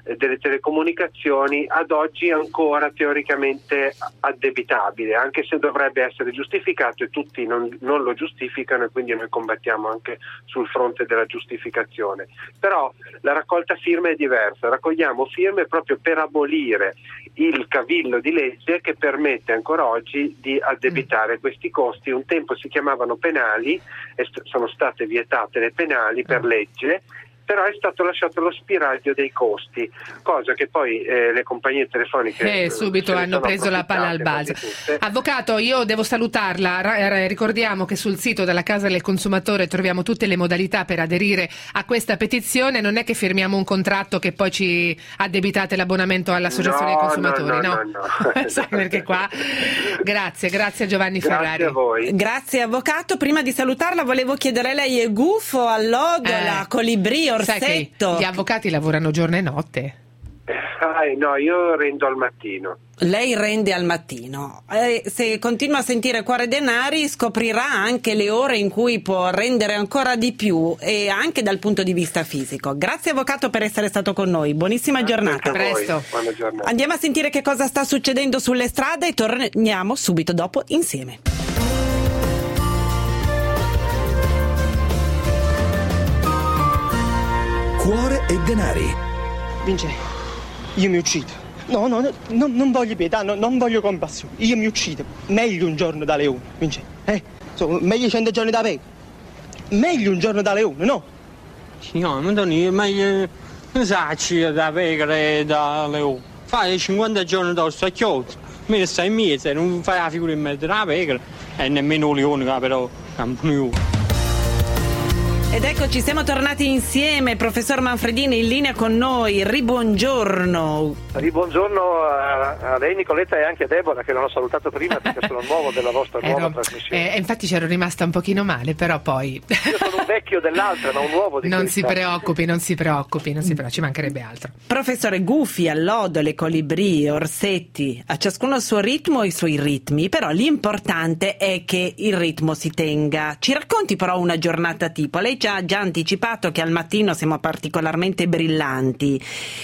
delle telecomunicazioni ad oggi è ancora teoricamente addebitabile, anche se dovrebbe essere giustificato, e tutti non lo giustificano, e quindi noi combattiamo anche sul fronte della giustificazione. Però la raccolta firme è diversa, raccogliamo firme proprio per abolire il cavillo di legge che permette ancora oggi di addebitare questi costi. Un tempo si chiamavano penali e sono state vietate le penali per legge, però è stato lasciato lo spiraglio dei costi, cosa che poi le compagnie telefoniche subito hanno preso la palla al balzo. Avvocato, io devo salutarla. Ricordiamo che sul sito della Casa del Consumatore troviamo tutte le modalità per aderire a questa petizione. Non è che firmiamo un contratto che poi ci addebitate l'abbonamento all'Associazione dei Consumatori, no? Perché qua grazie a Giovanni Ferrari. Grazie a voi. Grazie avvocato. Prima di salutarla volevo chiedere, lei è gufo, allodola, colibrì, orsetto? Gli avvocati lavorano giorno e notte. No, io rendo al mattino. Lei rende al mattino. Se continua a sentire Cuore Denari scoprirà anche le ore in cui può rendere ancora di più, e anche dal punto di vista fisico. Grazie avvocato per essere stato con noi. Buonissima giornata. A presto. Buona giornata. Andiamo a sentire che cosa sta succedendo sulle strade e torniamo subito dopo insieme. Cuore e Denari. Vince, io mi uccido. No, non voglio pietà, non voglio compassione. Io mi uccido. Meglio un giorno da leone, Vince. Meglio 100 giorni da pepe. Meglio un giorno da leone, no? No, ma non meglio un sacco da pecora e da leone. Fai 50 giorni da stacchiotto. Me ne stai in mezzo, non fai la figura in mezzo della pecora e nemmeno leone, però campione. Ed eccoci, siamo tornati insieme, professor Manfredini in linea con noi. Ribuongiorno. Ribuongiorno a lei Nicoletta e anche a Deborah, che non ho salutato prima perché sono nuovo della vostra nuova trasmissione. Infatti c'ero rimasta un pochino male, però poi io sono un vecchio dell'altra, ma un nuovo di non questa. Non si preoccupi, ci mancherebbe altro. Professore, gufi, allodole, colibrì, orsetti, a ciascuno il suo ritmo e i suoi ritmi, però l'importante è che il ritmo si tenga. Ci racconti però una giornata tipo? Lei ci ha già anticipato che al mattino siamo particolarmente brillanti.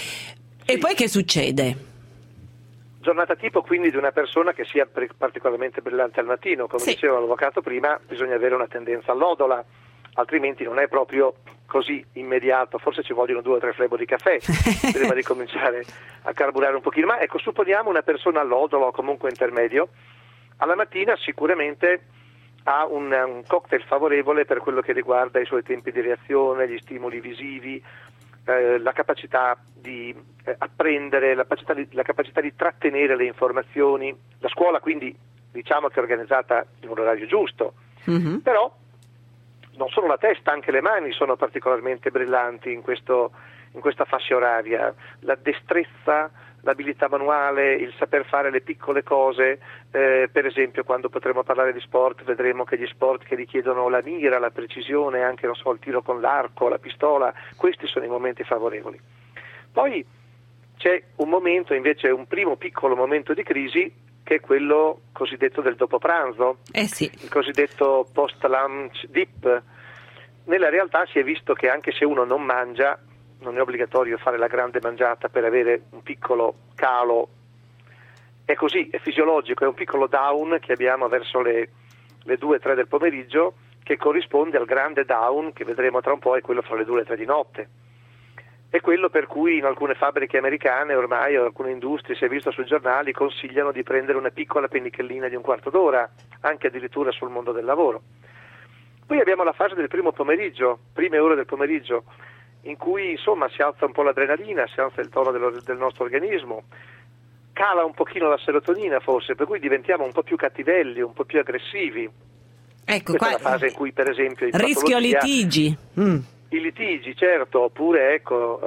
E poi che succede? Giornata tipo quindi di una persona che sia particolarmente brillante al mattino. Come diceva l'avvocato prima, bisogna avere una tendenza allodola, altrimenti non è proprio così immediato. Forse ci vogliono 2 o 3 flebo di caffè prima di cominciare a carburare un pochino. Ma ecco, supponiamo una persona allodola o comunque intermedio, alla mattina sicuramente ha un cocktail favorevole per quello che riguarda i suoi tempi di reazione, gli stimoli visivi, la capacità di apprendere, la capacità di trattenere le informazioni. La scuola quindi diciamo che è organizzata in un orario giusto, però non solo la testa, anche le mani sono particolarmente brillanti in questa fascia oraria. La destrezza, l'abilità manuale, il saper fare le piccole cose, per esempio quando potremo parlare di sport vedremo che gli sport che richiedono la mira, la precisione, anche il tiro con l'arco, la pistola, questi sono i momenti favorevoli. Poi c'è un momento invece, un primo piccolo momento di crisi, che è quello cosiddetto del dopo pranzo, il cosiddetto post-lunch dip. Nella realtà si è visto che anche se uno non mangia, non è obbligatorio fare la grande mangiata per avere un piccolo calo, è così, è fisiologico, è un piccolo down che abbiamo verso le 2-3 del pomeriggio, che corrisponde al grande down che vedremo tra un po', è quello fra le 2 e le 3 di notte. È quello per cui in alcune fabbriche americane ormai, o alcune industrie, si è visto sui giornali, consigliano di prendere una piccola pennicellina di un quarto d'ora, anche addirittura sul mondo del lavoro. Poi abbiamo la fase del primo pomeriggio, prime ore del pomeriggio, in cui insomma si alza un po' l'adrenalina, si alza il tono del nostro organismo, cala un pochino la serotonina forse, per cui diventiamo un po' più cattivelli, un po' più aggressivi. Ecco, questa è la fase in cui per esempio rischio litigi. I litigi, certo, oppure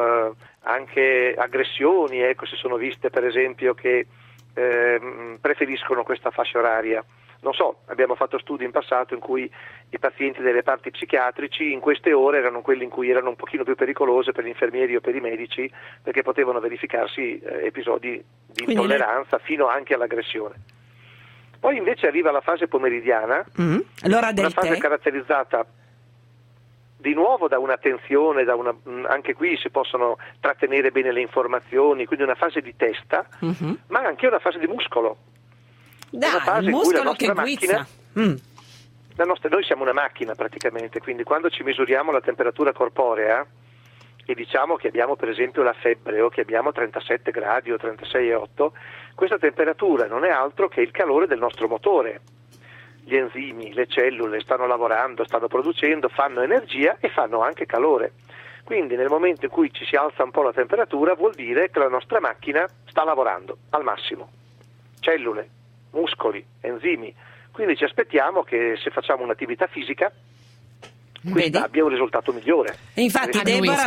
anche aggressioni, si sono viste per esempio che preferiscono questa fascia oraria. Non so, abbiamo fatto studi in passato in cui i pazienti dei reparti psichiatrici in queste ore erano quelli in cui erano un pochino più pericolose per gli infermieri o per i medici, perché potevano verificarsi episodi di intolleranza fino anche all'aggressione. Poi invece arriva la fase pomeridiana, l'ora del una fase tè. caratterizzata di nuovo da un'attenzione, anche qui si possono trattenere bene le informazioni, quindi una fase di testa, ma anche una fase di muscolo. Una fase il in cui la muscolo nostra che macchina, guizza. noi siamo una macchina praticamente, quindi quando ci misuriamo la temperatura corporea e diciamo che abbiamo per esempio la febbre o che abbiamo 37 gradi o 36,8, questa temperatura non è altro che il calore del nostro motore. Gli enzimi, le cellule stanno lavorando, stanno producendo, fanno energia e fanno anche calore. Quindi nel momento in cui ci si alza un po' la temperatura vuol dire che la nostra macchina sta lavorando al massimo. Cellule, muscoli, enzimi. Quindi ci aspettiamo che se facciamo un'attività fisica questa abbia un risultato migliore. E infatti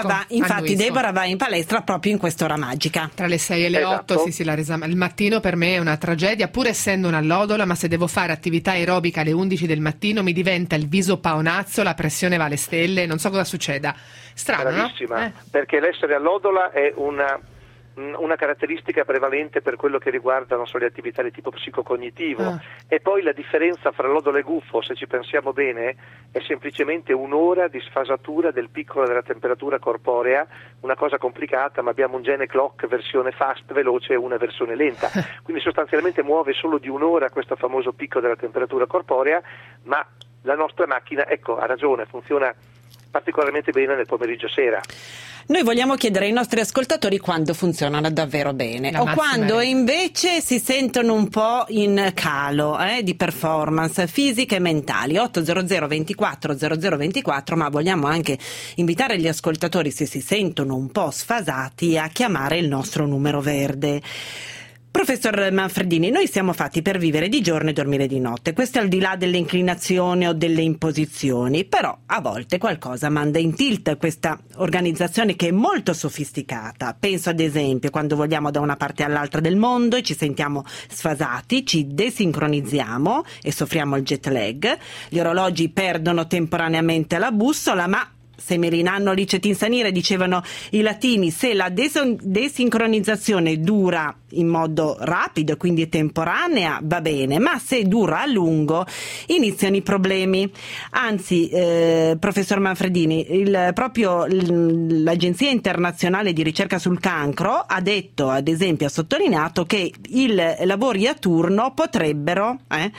Deborah va in palestra proprio in quest'ora magica. Tra le 6 e le 8, sì, il mattino per me è una tragedia, pur essendo un'allodola, ma se devo fare attività aerobica alle 11 del mattino mi diventa il viso paonazzo, la pressione va alle stelle, non so cosa succeda. Strano, bravissima, no? Perché l'essere allodola è una caratteristica prevalente per quello che riguarda non solo le attività di tipo psicocognitivo, e poi la differenza fra lodola e gufo, se ci pensiamo bene, è semplicemente un'ora di sfasatura del piccolo della temperatura corporea, una cosa complicata, ma abbiamo un gene clock versione fast, veloce, e una versione lenta, quindi sostanzialmente muove solo di un'ora questo famoso picco della temperatura corporea, ma la nostra macchina, ecco, ha ragione, funziona particolarmente bene nel pomeriggio sera. Noi vogliamo chiedere ai nostri ascoltatori quando funzionano davvero bene o quando invece si sentono un po' in calo di performance fisiche e mentali. 800 24 0024, ma vogliamo anche invitare gli ascoltatori, se si sentono un po' sfasati, a chiamare il nostro numero verde. Professor Manfredini, noi siamo fatti per vivere di giorno e dormire di notte, questo al di là delle inclinazioni o delle imposizioni, però a volte qualcosa manda in tilt questa organizzazione che è molto sofisticata. Penso ad esempio quando vogliamo da una parte all'altra del mondo e ci sentiamo sfasati, ci desincronizziamo e soffriamo il jet lag, gli orologi perdono temporaneamente la bussola, ma Semerinanno licet insanire, dicevano i latini, se la desincronizzazione dura in modo rapido, quindi temporanea, va bene, ma se dura a lungo iniziano i problemi. Anzi, professor Manfredini, proprio l'Agenzia Internazionale di Ricerca sul Cancro ha detto, ad esempio, ha sottolineato che i lavori a turno potrebbero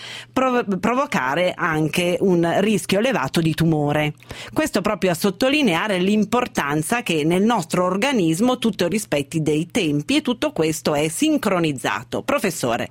provocare anche un rischio elevato di tumore. Questo proprio a sottolineare l'importanza che nel nostro organismo tutto rispetti dei tempi e tutto questo è sincronizzato. Professore.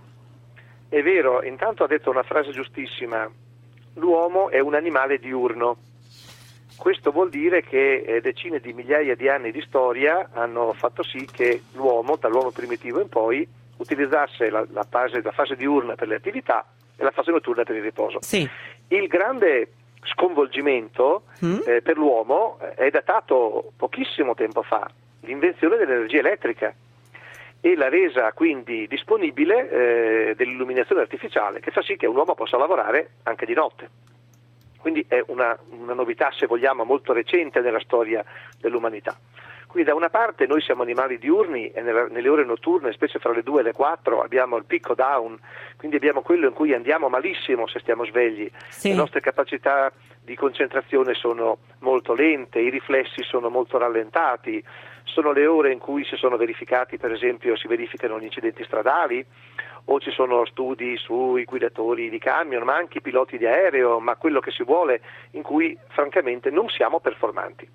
È vero, intanto ha detto una frase giustissima: l'uomo è un animale diurno. Questo vuol dire che decine di migliaia di anni di storia hanno fatto sì che l'uomo, dall'uomo primitivo in poi, utilizzasse la fase diurna per le attività e la fase notturna per il riposo. Sì. Il grande sconvolgimento per l'uomo è datato pochissimo tempo fa, l'invenzione dell'energia elettrica e la resa quindi disponibile dell'illuminazione artificiale, che fa sì che un uomo possa lavorare anche di notte. Quindi è una novità, se vogliamo, molto recente nella storia dell'umanità. Quindi da una parte noi siamo animali diurni e nelle ore notturne, specie fra le 2 e le 4, abbiamo il picco down, quindi abbiamo quello in cui andiamo malissimo se stiamo svegli. Sì. Le nostre capacità di concentrazione sono molto lente, i riflessi sono molto rallentati, sono le ore in cui si verificano gli incidenti stradali, o ci sono studi sui guidatori di camion, ma anche i piloti di aereo, ma quello che si vuole, in cui francamente non siamo performanti.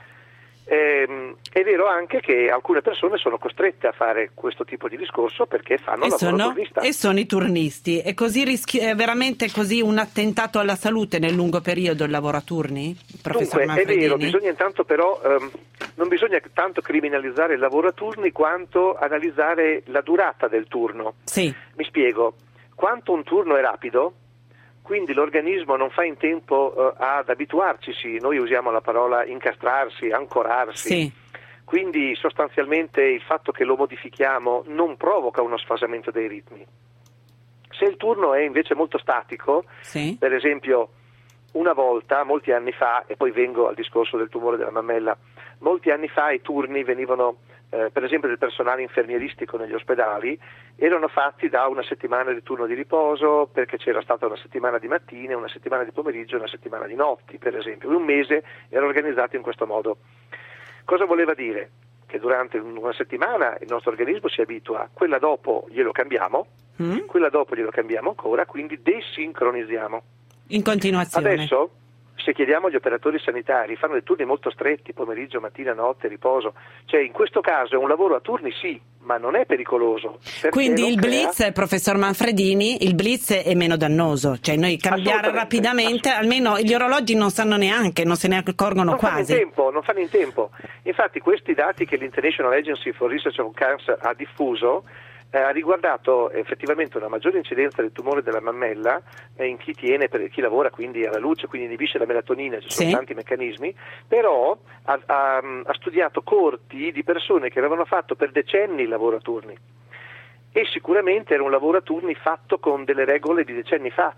È vero anche che alcune persone sono costrette a fare questo tipo di discorso perché fanno lavoro turnista. E sono i turnisti. È così è veramente così un attentato alla salute nel lungo periodo il lavoro a turni, professor Manfredini? È vero, bisogna intanto però non bisogna tanto criminalizzare il lavoro a turni quanto analizzare la durata del turno. Sì. Mi spiego. Quanto un turno è rapido, quindi l'organismo non fa in tempo ad abituarci, noi usiamo la parola incastrarsi, ancorarsi, sì. Quindi sostanzialmente il fatto che lo modifichiamo non provoca uno sfasamento dei ritmi. Se il turno è invece molto statico, sì. Per esempio una volta, molti anni fa, e poi vengo al discorso del tumore della mammella, molti anni fa i turni venivano per esempio del personale infermieristico negli ospedali, erano fatti da una settimana di turno di riposo, perché c'era stata una settimana di mattine, una settimana di pomeriggio e una settimana di notti, per esempio. Un mese era organizzato in questo modo. Cosa voleva dire? Che durante una settimana il nostro organismo si abitua, quella dopo glielo cambiamo, quella dopo glielo cambiamo ancora, quindi desincronizziamo. In continuazione. Adesso, se chiediamo agli operatori sanitari, fanno dei turni molto stretti, pomeriggio, mattina, notte, riposo, cioè in questo caso è un lavoro a turni sì, ma non è pericoloso. Quindi il blitz, professor Manfredini, il blitz è meno dannoso, cioè noi cambiare rapidamente, almeno gli orologi non sanno neanche, non se ne accorgono quasi. Non fanno in tempo. Infatti questi dati che l'International Agency for Research on Cancer ha diffuso ha riguardato effettivamente una maggiore incidenza del tumore della mammella in chi tiene, per chi lavora quindi alla luce, quindi inibisce la melatonina, ci sono tanti meccanismi, però ha studiato coorti di persone che avevano fatto per decenni il lavoro a turni, e sicuramente era un lavoro a turni fatto con delle regole di decenni fa.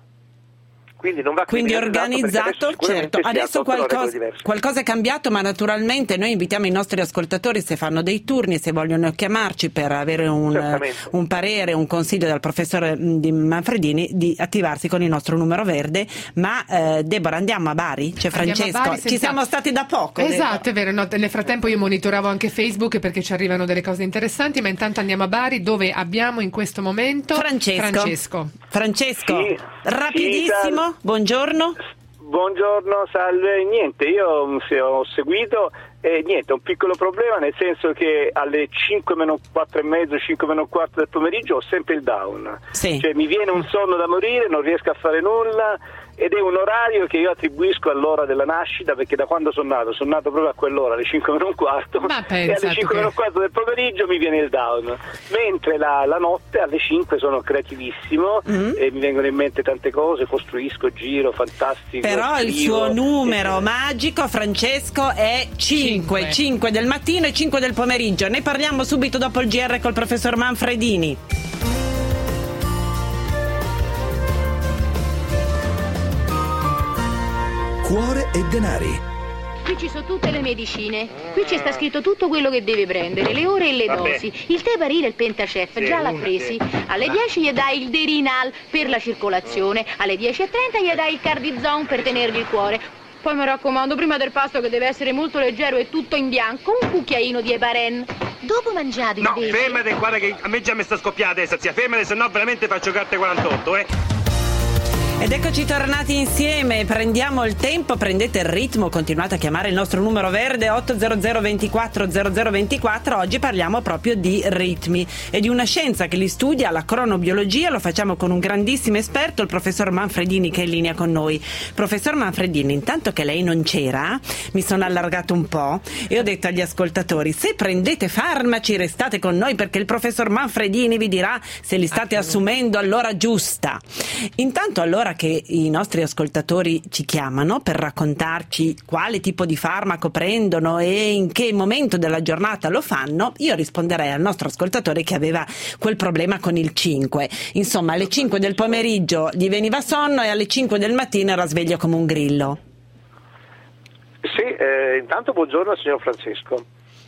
Quindi organizzato, certo. Adesso qualcosa è cambiato, ma naturalmente noi invitiamo i nostri ascoltatori, se fanno dei turni, se vogliono chiamarci per avere un parere, un consiglio dal professore Manfredini, di attivarsi con il nostro numero verde. Ma Deborah, andiamo a Bari? C'è Francesco, ci siamo stati da poco. Esatto, è vero. No, nel frattempo io monitoravo anche Facebook perché ci arrivano delle cose interessanti, ma intanto andiamo a Bari, dove abbiamo in questo momento Francesco, sì, rapidissimo. Buongiorno. Buongiorno, salve. Niente, io ho seguito e niente, un piccolo problema, nel senso che alle 5 meno 4 e mezzo, 5 meno 4 del pomeriggio ho sempre il down. Cioè mi viene un sonno da morire, non riesco a fare nulla, ed è un orario che io attribuisco all'ora della nascita, perché da quando sono nato proprio a quell'ora, alle 5 meno un quarto, e alle 5 meno un quarto del pomeriggio mi viene il down, mentre la notte alle 5 sono creativissimo e mi vengono in mente tante cose, costruisco, giro, fantastico. Però scrivo, il suo numero magico, Francesco, è 5 del mattino e 5 del pomeriggio. Ne parliamo subito dopo il GR col professor Manfredini. Cuore e denari. Qui ci sono tutte le medicine, qui ci sta scritto tutto quello che deve prendere, le ore e le dosi. Il Teparil e il Pentacef già l'ha presi. Alle 10 gli dai il Derinal per la circolazione, alle 10:30 gli dai il Cardizone per tenergli il cuore. Poi mi raccomando, prima del pasto, che deve essere molto leggero e tutto in bianco, un cucchiaino di Eparen. Dopo mangiate invece... No, fermate, guarda che a me già mi sta scoppiata testa, zia, fermate, se no veramente faccio carte 48, Ed eccoci tornati insieme, prendiamo il tempo, prendete il ritmo, continuate a chiamare il nostro numero verde 800 24 0024. Oggi parliamo proprio di ritmi e di una scienza che li studia, la cronobiologia. Lo facciamo con un grandissimo esperto, il professor Manfredini, che è in linea con noi. Professor Manfredini, intanto che lei non c'era, mi sono allargato un po' e ho detto agli ascoltatori: se prendete farmaci restate con noi, perché il professor Manfredini vi dirà se li state assumendo all'ora giusta. Intanto, allora che i nostri ascoltatori ci chiamano per raccontarci quale tipo di farmaco prendono e in che momento della giornata lo fanno, io risponderei al nostro ascoltatore che aveva quel problema con il 5. Insomma, alle 5 del pomeriggio gli veniva sonno e alle 5 del mattino era sveglio come un grillo. Sì, intanto buongiorno al signor Francesco.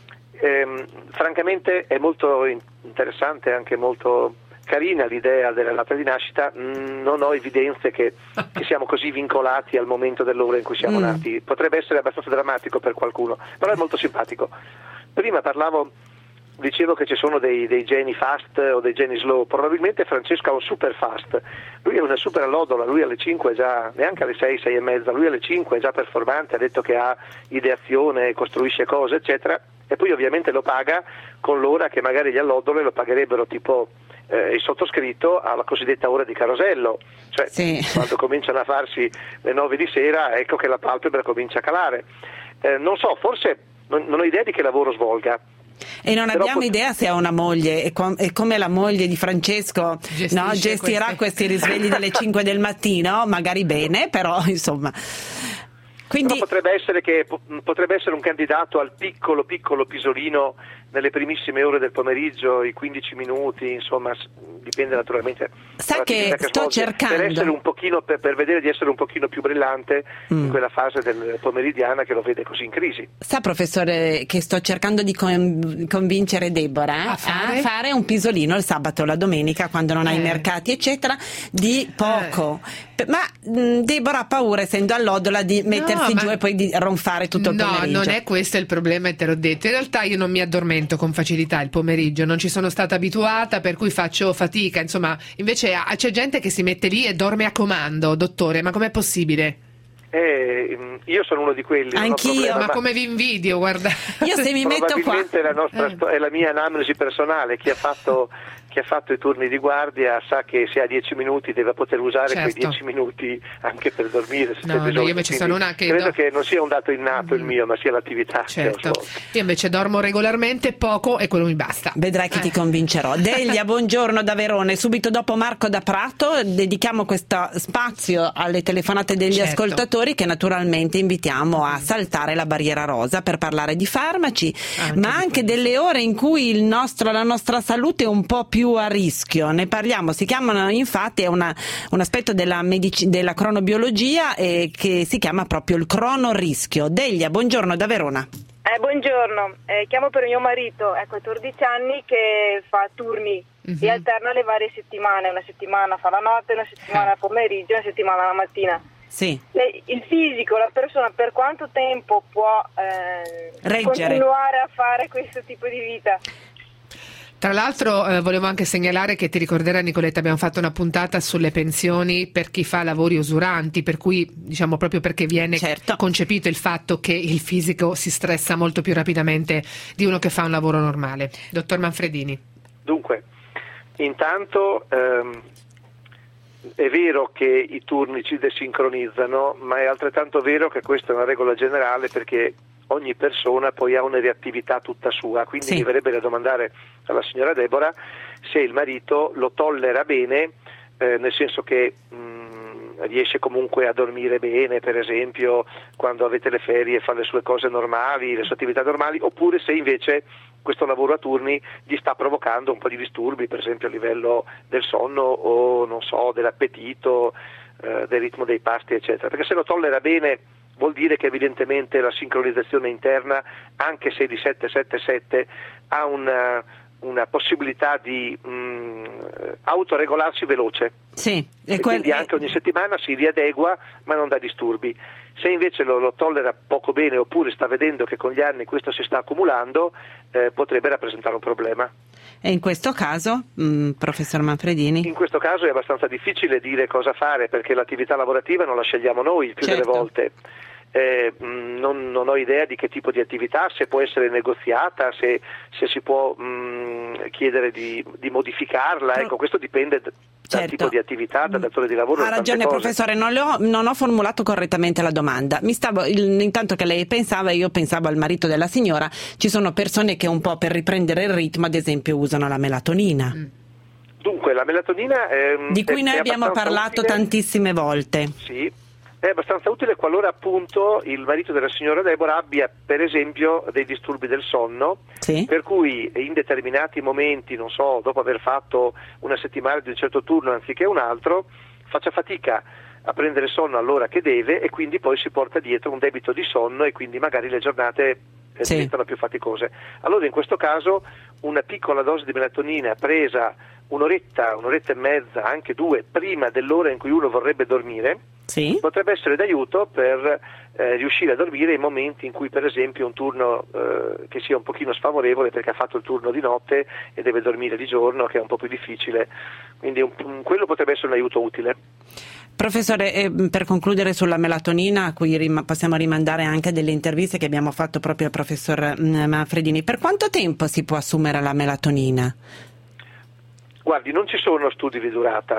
Francamente è molto interessante, anche molto carina l'idea della data di nascita. Non ho evidenze che siamo così vincolati al momento dell'ora in cui siamo nati. Potrebbe essere abbastanza drammatico per qualcuno, però è molto simpatico. Prima dicevo che ci sono dei geni fast o dei geni slow. Probabilmente Francesco ha un super fast, lui è una super allodola, lui alle 5 è già, neanche alle 6 e mezza, lui alle 5 è già performante, ha detto che ha ideazione, costruisce cose eccetera, e poi ovviamente lo paga con l'ora che magari gli allodole lo pagherebbero, tipo il sottoscritto alla cosiddetta ora di carosello, cioè quando cominciano a farsi le 9 di sera, ecco che la palpebra comincia a calare. Non so, forse non ho idea di che lavoro svolga. E non abbiamo idea se ha una moglie e come la moglie di Francesco gestirà questi risvegli delle 5 del mattino, magari bene, però insomma. Quindi... Però potrebbe essere un candidato al piccolo pisolino nelle primissime ore del pomeriggio, i 15 minuti, insomma, dipende naturalmente. Sa che sto cercando per essere un pochino, per vedere di essere un pochino più brillante in quella fase del pomeridiana che lo vede così in crisi. Sa, professore, che sto cercando di convincere Deborah a fare un pisolino il sabato o la domenica, quando non ha i mercati eccetera, di poco. Ma Deborah ha paura, essendo all'odola, di mettersi giù e poi di ronfare tutto il pomeriggio. No, non è questo il problema, te l'ho detto. In realtà io non mi addormento con facilità il pomeriggio, non ci sono stata abituata, per cui faccio fatica. Insomma, invece c'è gente che si mette lì e dorme a comando. Dottore, ma com'è possibile? Io sono uno di quelli. Anch'io, ma come vi invidio, guarda. Io se mi metto qua. Probabilmente è la mia anamnesi personale. Chi ha fatto i turni di guardia sa che se ha 10 minuti deve poter usare quei 10 minuti anche per dormire. Io invece sono una che credo che non sia un dato innato il mio, ma sia l'attività che ho svolto. Io invece dormo regolarmente poco e quello mi basta. Vedrai che ti convincerò. Delia, buongiorno da Verone. Subito dopo Marco da Prato dedichiamo questo spazio alle telefonate degli ascoltatori, che naturalmente invitiamo a saltare la barriera rosa per parlare di farmaci, ma anche delle ore in cui la nostra salute è un po' più a rischio. Ne parliamo, si chiamano, infatti, è un aspetto della cronobiologia che si chiama proprio il cronorischio. Delia, buongiorno da Verona. Buongiorno, chiamo per mio marito, ha 14 anni, che fa turni e alterna le varie settimane. Una settimana fa la notte, una settimana al pomeriggio, una settimana la mattina. Sì. Il fisico, la persona, per quanto tempo può continuare a fare questo tipo di vita? Tra l'altro volevo anche segnalare che, ti ricorderai Nicoletta, abbiamo fatto una puntata sulle pensioni per chi fa lavori usuranti, per cui, diciamo, proprio perché viene concepito il fatto che il fisico si stressa molto più rapidamente di uno che fa un lavoro normale. Dottor Manfredini. Dunque, intanto è vero che i turni ci desincronizzano, ma è altrettanto vero che questa è una regola generale, perché ogni persona poi ha una reattività tutta sua, quindi mi verrebbe da domandare alla signora Deborah se il marito lo tollera bene, nel senso che riesce comunque a dormire bene, per esempio quando avete le ferie, fa le sue cose normali, le sue attività normali, oppure se invece questo lavoro a turni gli sta provocando un po' di disturbi, per esempio a livello del sonno o non so, dell'appetito, del ritmo dei pasti, eccetera. Perché se lo tollera bene vuol dire che evidentemente la sincronizzazione interna, anche se di 777, ha una possibilità di autoregolarsi veloce. Sì, e quindi anche ogni settimana si riadegua, ma non dà disturbi. Se invece lo tollera poco bene, oppure sta vedendo che con gli anni questo si sta accumulando, potrebbe rappresentare un problema. E in questo caso, professor Manfredini? In questo caso è abbastanza difficile dire cosa fare, perché l'attività lavorativa non la scegliamo noi il più delle volte. Non ho idea di che tipo di attività, se può essere negoziata, se si può chiedere di modificarla, ecco, questo dipende dal tipo di attività, dal datore di lavoro. Ha ragione, professore, non ho formulato correttamente la domanda. Intanto che lei pensava, io pensavo al marito della signora. Ci sono persone che un po' per riprendere il ritmo, ad esempio, usano la melatonina. Dunque, la melatonina di cui noi abbiamo parlato tantissime volte. Sì. È abbastanza utile qualora appunto il marito della signora Deborah abbia, per esempio, dei disturbi del sonno, per cui in determinati momenti, non so, dopo aver fatto una settimana di un certo turno anziché un altro, faccia fatica a prendere sonno all'ora che deve, e quindi poi si porta dietro un debito di sonno, e quindi magari le giornate diventano più faticose. Allora in questo caso una piccola dose di melatonina presa un'oretta e mezza, anche 2, prima dell'ora in cui uno vorrebbe dormire, potrebbe essere d'aiuto per riuscire a dormire in momenti in cui, per esempio, un turno che sia un pochino sfavorevole, perché ha fatto il turno di notte e deve dormire di giorno, che è un po' più difficile, quindi quello potrebbe essere un aiuto utile. Professore, per concludere sulla melatonina, a cui possiamo rimandare anche delle interviste che abbiamo fatto proprio al professor Manfredini, per quanto tempo si può assumere la melatonina? Guardi, non ci sono studi di durata,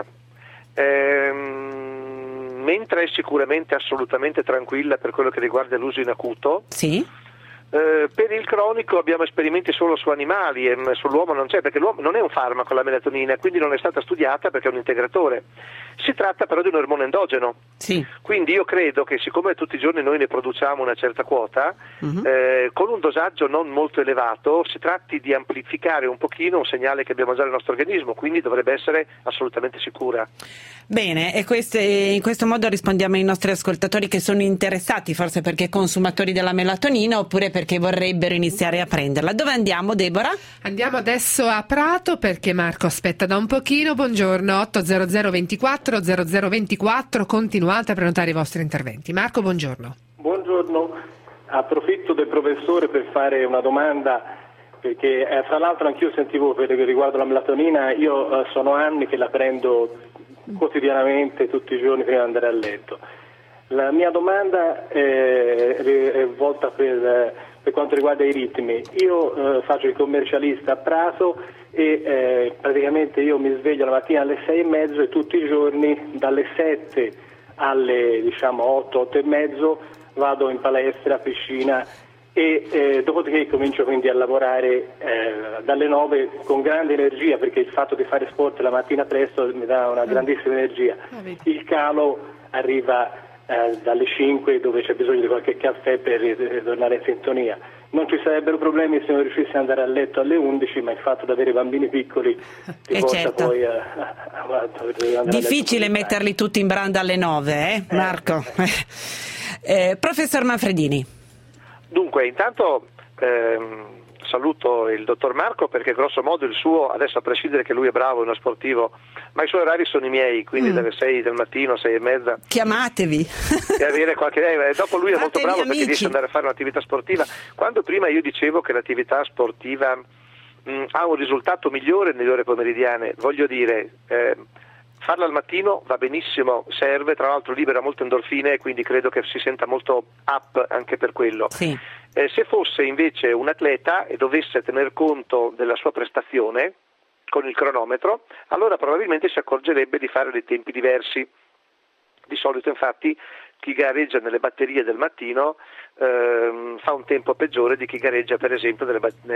mentre è sicuramente assolutamente tranquilla per quello che riguarda l'uso in acuto, Per il cronico abbiamo esperimenti solo su animali e sull'uomo non c'è, perché l'uomo non è un farmaco la melatonina, quindi non è stata studiata perché è un integratore. Si tratta però di un ormone endogeno. Sì. Quindi io credo che siccome tutti i giorni noi ne produciamo una certa quota, con un dosaggio non molto elevato si tratti di amplificare un pochino un segnale che abbiamo già nel nostro organismo, quindi dovrebbe essere assolutamente sicura. Bene, e in questo modo rispondiamo ai nostri ascoltatori che sono interessati, forse perché consumatori della melatonina oppure perché vorrebbero iniziare a prenderla. Dove andiamo, Deborah? Andiamo adesso a Prato perché Marco aspetta da un pochino. Buongiorno, 800 24 0024, continuate a prenotare i vostri interventi. Marco, buongiorno. Buongiorno, approfitto del professore per fare una domanda, perché tra l'altro anch'io sentivo per riguardo la melatonina, io sono anni che la prendo quotidianamente, tutti i giorni prima di andare a letto. La mia domanda è volta per quanto riguarda i ritmi. Io faccio il commercialista a Prato e praticamente io mi sveglio la mattina alle 6:30 e tutti i giorni dalle 7 alle 8 e mezzo vado in palestra, piscina e dopodiché comincio quindi a lavorare dalle 9 con grande energia, perché il fatto di fare sport la mattina presto mi dà una grandissima energia. Il calo arriva dalle 5, dove c'è bisogno di qualche caffè per tornare in sintonia. Non ci sarebbero problemi se non riuscissi ad andare a letto alle 11, ma il fatto di avere bambini piccoli ti porta poi a difficile metterli tutti in branda alle 9, Marco? Professor Manfredini. Dunque, intanto saluto il dottor Marco, perché grosso modo il suo, adesso a prescindere che lui è bravo, è uno sportivo, ma i suoi orari sono i miei, quindi dalle 6 del mattino, 6:30. Chiamatevi. E avere qualche idea. Dopo lui è molto bravo perché riesce ad andare a fare un'attività sportiva. Quando prima io dicevo che l'attività sportiva ha un risultato migliore nelle ore pomeridiane, voglio dire, farla al mattino va benissimo, serve, tra l'altro libera molte endorfine e quindi credo che si senta molto up anche per quello. Sì. Se fosse invece un atleta e dovesse tener conto della sua prestazione con il cronometro, allora probabilmente si accorgerebbe di fare dei tempi diversi. Di solito infatti chi gareggia nelle batterie del mattino fa un tempo peggiore di chi gareggia per esempio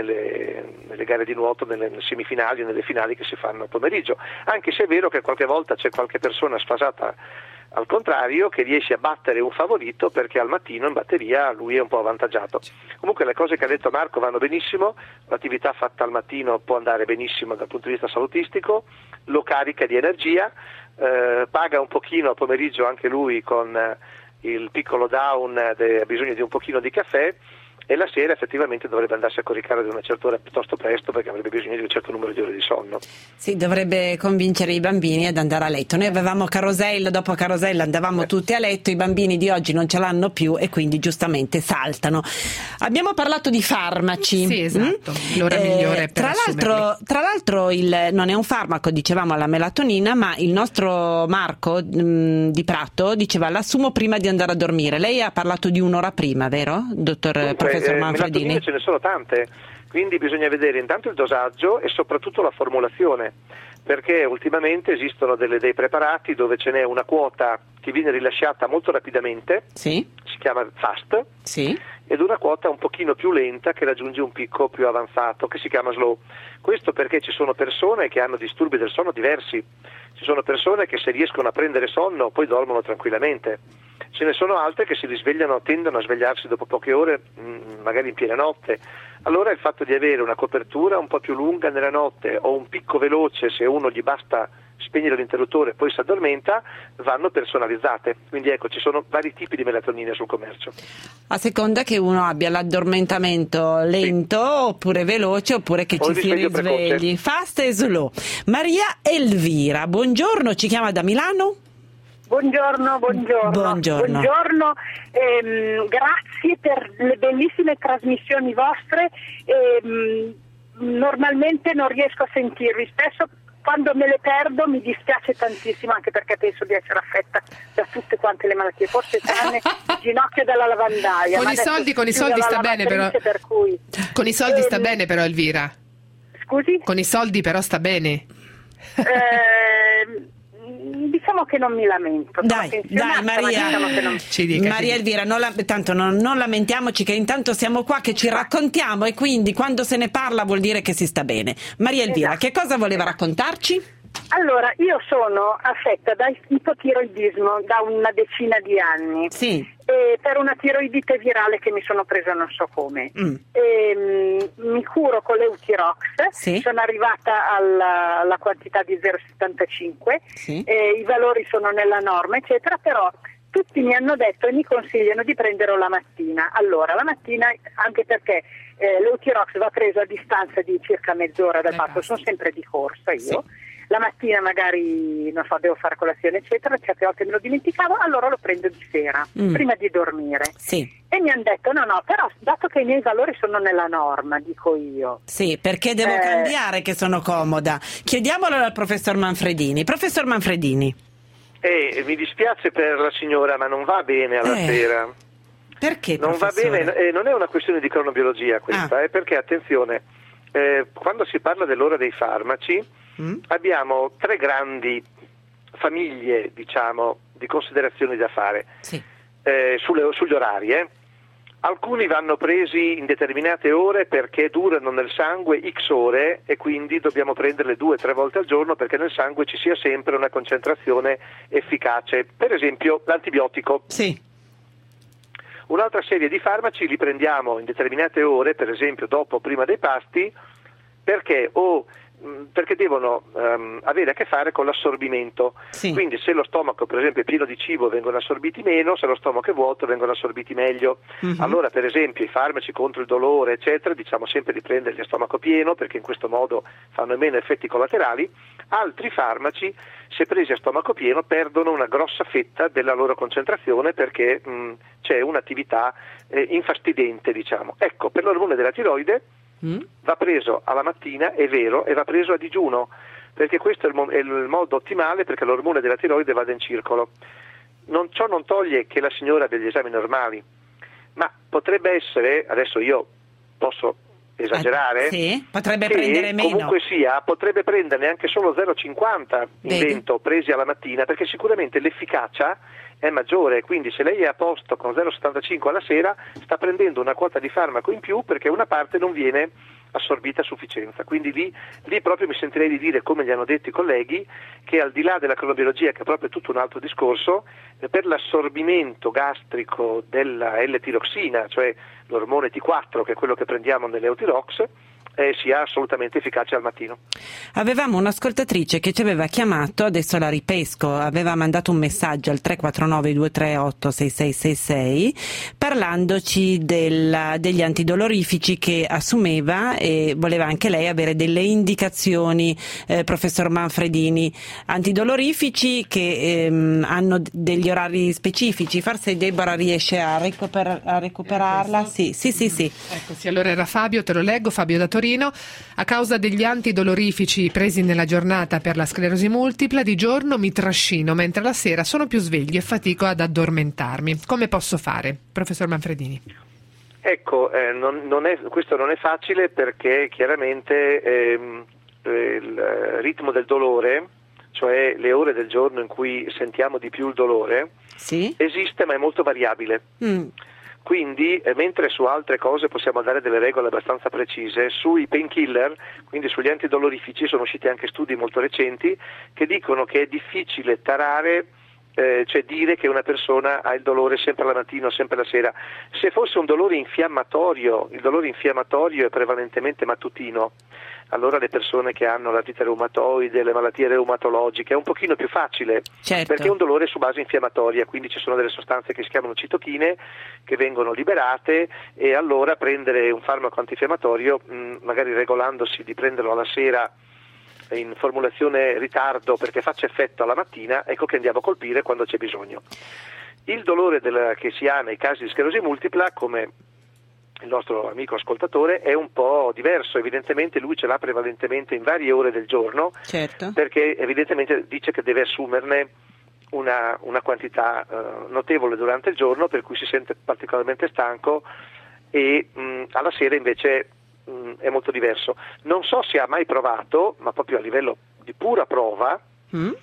nelle gare di nuoto, nelle semifinali o nelle finali che si fanno a pomeriggio, anche se è vero che qualche volta c'è qualche persona sfasata al contrario che riesce a battere un favorito perché al mattino in batteria lui è un po' avvantaggiato. Comunque le cose che ha detto Marco vanno benissimo, l'attività fatta al mattino può andare benissimo dal punto di vista salutistico, lo carica di energia, paga un pochino a pomeriggio anche lui con il piccolo down, ha bisogno di un pochino di caffè e la sera effettivamente dovrebbe andarsi a coricare ad una certa ora piuttosto presto perché avrebbe bisogno di un certo numero di ore di sonno. Sì, dovrebbe convincere i bambini ad andare a letto. Noi avevamo Carosello, dopo Carosello andavamo tutti a letto, i bambini di oggi non ce l'hanno più e quindi giustamente saltano. Abbiamo parlato di farmaci. Sì, esatto, l'ora migliore per tra l'altro non è un farmaco, dicevamo, la melatonina, ma il nostro Marco di Prato diceva l'assumo prima di andare a dormire. Lei ha parlato di un'ora prima, vero, dottor professor Manfredini? Melatonine ce ne sono tante, quindi bisogna vedere intanto il dosaggio e soprattutto la formulazione, perché ultimamente esistono dei preparati dove ce n'è una quota che viene rilasciata molto rapidamente, sì, si chiama fast, sì, ed una quota un pochino più lenta che raggiunge un picco più avanzato che si chiama slow. Questo perché ci sono persone che hanno disturbi del sonno diversi, ci sono persone che se riescono a prendere sonno poi dormono tranquillamente, ce ne sono altre che si risvegliano, tendono a svegliarsi dopo poche ore, magari in piena notte. Allora il fatto di avere una copertura un po' più lunga nella notte o un picco veloce, se uno gli basta spegnere l'interruttore e poi si addormenta, vanno personalizzate. Quindi ecco, ci sono vari tipi di melatonina sul commercio. A seconda che uno abbia l'addormentamento lento, sì, oppure veloce, oppure che ci si risvegli. Fast e slow. Maria Elvira, buongiorno, ci chiama da Milano? Buongiorno. Grazie per le bellissime trasmissioni vostre. Normalmente non riesco a sentirvi, spesso quando me le perdo mi dispiace tantissimo, anche perché penso di essere affetta da tutte quante le malattie, forse tranne il ginocchio della lavandaia. Con i soldi sta bene però. Con i soldi sta bene però, Elvira. Scusi? Con i soldi però sta bene. diciamo che non mi lamento. Dai Maria, diciamo che non... Maria Elvira, tanto non lamentiamoci, che intanto siamo qua che ci raccontiamo, e quindi quando se ne parla vuol dire che si sta bene. Maria Elvira, che cosa voleva raccontarci? Allora, io sono affetta da ipotiroidismo da una decina di anni. Sì. Per una tiroidite virale che mi sono presa non so come. Mi curo con l'Eutirox, sono arrivata alla quantità di 0,75, i valori sono nella norma, eccetera, però tutti mi hanno detto e mi consigliano di prenderlo la mattina. Allora, la mattina, anche perché l'Eutirox va preso a distanza di circa mezz'ora dal pasto, sono sempre di corsa io. Sì. La mattina magari, non so, devo fare colazione, eccetera, certe volte me lo dimenticavo, allora lo prendo di sera, prima di dormire. Sì. E mi hanno detto, no, però dato che i miei valori sono nella norma, dico io. Sì, perché devo cambiare che sono comoda. Chiediamolo al professor Manfredini. Professor Manfredini. Mi dispiace per la signora, ma non va bene alla sera. Perché, non professore? Va bene, non è una questione di cronobiologia questa, perché, attenzione, quando si parla dell'ora dei farmaci, abbiamo 3 grandi famiglie, diciamo, di considerazioni da fare sugli orari. Alcuni vanno presi in determinate ore perché durano nel sangue X ore e quindi dobbiamo prenderle 2-3 volte al giorno perché nel sangue ci sia sempre una concentrazione efficace. Per esempio l'antibiotico. Sì. Un'altra serie di farmaci li prendiamo in determinate ore, per esempio dopo o prima dei pasti, perché devono avere a che fare con l'assorbimento. Quindi se lo stomaco per esempio è pieno di cibo vengono assorbiti meno, se lo stomaco è vuoto vengono assorbiti meglio. Allora per esempio i farmaci contro il dolore eccetera diciamo sempre di prenderli a stomaco pieno perché in questo modo fanno meno effetti collaterali. Altri farmaci se presi a stomaco pieno perdono una grossa fetta della loro concentrazione perché c'è un'attività infastidente, diciamo. Ecco, per l'ormone della tiroide va preso alla mattina, è vero, e va preso a digiuno, perché questo è il modo ottimale perché l'ormone della tiroide vada in circolo. Ciò non toglie che la signora ha degli esami normali, ma potrebbe essere, adesso io posso esagerare, potrebbe prendere meno. Comunque sia, potrebbe prenderne anche solo 0,50 in vento presi alla mattina, perché sicuramente l'efficacia è maggiore, quindi se lei è a posto con 0,75 alla sera sta prendendo una quota di farmaco in più perché una parte non viene assorbita a sufficienza, quindi lì proprio mi sentirei di dire, come gli hanno detto i colleghi, che al di là della cronobiologia, che è proprio tutto un altro discorso, per l'assorbimento gastrico della L-tiroxina, cioè l'ormone T4 che è quello che prendiamo nell'Eutirox, sia assolutamente efficace al mattino. Avevamo un'ascoltatrice che ci aveva chiamato, adesso la ripesco, aveva mandato un messaggio al 349 238 6666 parlandoci degli antidolorifici che assumeva e voleva anche lei avere delle indicazioni, professor Manfredini, antidolorifici che hanno degli orari specifici. Forse Deborah riesce a recuperarla? Sì. Ecco, sì, allora era Fabio, te lo leggo, Fabio da Torino. A causa degli antidolorifici presi nella giornata per la sclerosi multipla, di giorno mi trascino, mentre la sera sono più sveglio e fatico ad addormentarmi. Come posso fare, professor Manfredini? Ecco, questo non è facile perché chiaramente il ritmo del dolore, cioè le ore del giorno in cui sentiamo di più il dolore, esiste ma è molto variabile. Quindi, mentre su altre cose possiamo dare delle regole abbastanza precise, sui painkiller, quindi sugli antidolorifici, sono usciti anche studi molto recenti che dicono che è difficile tarare, cioè dire che una persona ha il dolore sempre la mattina o sempre la sera. Se fosse un dolore infiammatorio, il dolore infiammatorio è prevalentemente mattutino, allora le persone che hanno l'artrite reumatoide, le malattie reumatologiche, è un pochino più facile, perché è un dolore su base infiammatoria, quindi ci sono delle sostanze che si chiamano citokine che vengono liberate e allora prendere un farmaco antinfiammatorio, magari regolandosi di prenderlo alla sera in formulazione ritardo perché faccia effetto alla mattina, ecco che andiamo a colpire quando c'è bisogno. Il dolore che si ha nei casi di sclerosi multipla, come il nostro amico ascoltatore, è un po' diverso, evidentemente lui ce l'ha prevalentemente in varie ore del giorno, perché evidentemente dice che deve assumerne una quantità notevole durante il giorno, per cui si sente particolarmente stanco e alla sera invece è molto diverso. Non so se ha mai provato, ma proprio a livello di pura prova,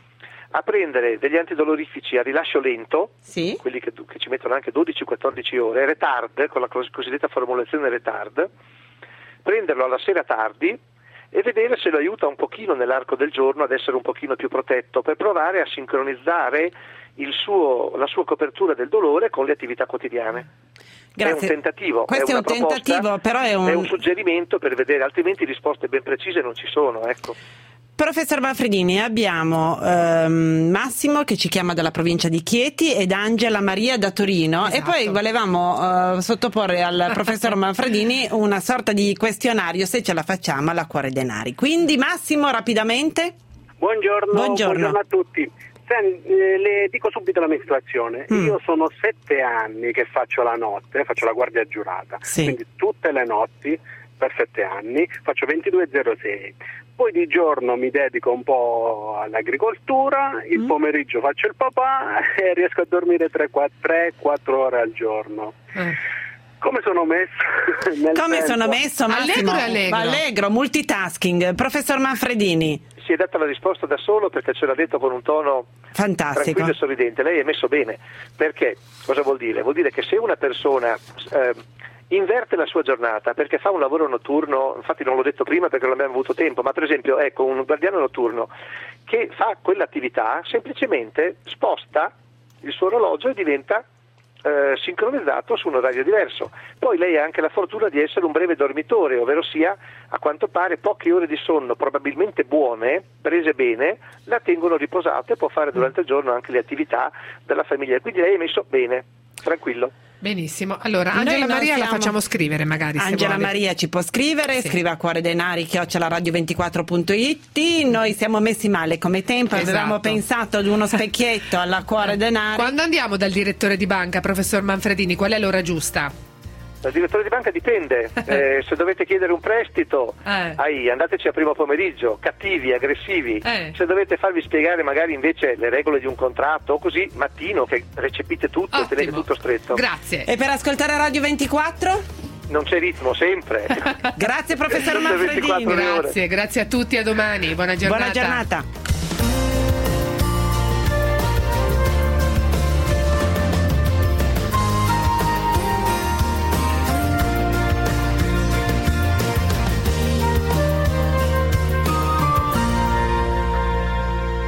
a prendere degli antidolorifici a rilascio lento, quelli che ci mettono anche 12-14 ore, retard, con la cosiddetta formulazione retard, prenderlo alla sera tardi e vedere se lo aiuta un pochino nell'arco del giorno ad essere un pochino più protetto, per provare a sincronizzare la sua copertura del dolore con le attività quotidiane. Grazie. È un tentativo, questo è un tentativo, però è un suggerimento per vedere, altrimenti risposte ben precise non ci sono, ecco. Professor Manfredini, abbiamo Massimo che ci chiama dalla provincia di Chieti ed Angela Maria da Torino, e poi volevamo sottoporre al professor Manfredini una sorta di questionario, se ce la facciamo, alla Cuore Denari. Quindi Massimo, rapidamente. Buongiorno a tutti. Le dico subito la mia situazione. Io sono 7 anni che faccio la notte, faccio la guardia giurata, quindi tutte le notti per 7 anni faccio 22,06. Poi di giorno mi dedico un po' all'agricoltura, il pomeriggio faccio il papà e riesco a dormire 3-4 ore al giorno. Come sono messo? Sono messo, Massimo? Allegro, multitasking. Professor Manfredini. Si è data la risposta da solo, perché ce l'ha detto con un tono fantastico, tranquillo e sorridente. Lei è messo bene, perché cosa vuol dire? Vuol dire che se una persona inverte la sua giornata perché fa un lavoro notturno, infatti non l'ho detto prima perché non abbiamo avuto tempo, ma per esempio ecco un guardiano notturno che fa quell'attività, semplicemente sposta il suo orologio e diventa sincronizzato su un orario diverso. Poi lei ha anche la fortuna di essere un breve dormitore, ovvero sia, a quanto pare, poche ore di sonno probabilmente buone, prese bene, la tengono riposata e può fare durante il giorno anche le attività della famiglia. Quindi lei è messo bene, tranquillo. Benissimo, allora Angela Maria la facciamo scrivere magari. Angela Maria ci può scrivere, scriva a cuoredenari@radio24.it. Noi siamo messi male come tempo, avevamo pensato ad uno specchietto alla Cuore Denari. Quando andiamo dal direttore di banca, professor Manfredini, qual è l'ora giusta? Dal direttore di banca dipende, se dovete chiedere un prestito, andateci a primo pomeriggio, cattivi, aggressivi, se dovete farvi spiegare magari invece le regole di un contratto o così, mattino, che recepite tutto e tenete tutto stretto. Grazie. E per ascoltare Radio 24? Non c'è ritmo, sempre. Grazie professor Manfredini. Grazie a tutti, a domani, buona giornata. Buona giornata.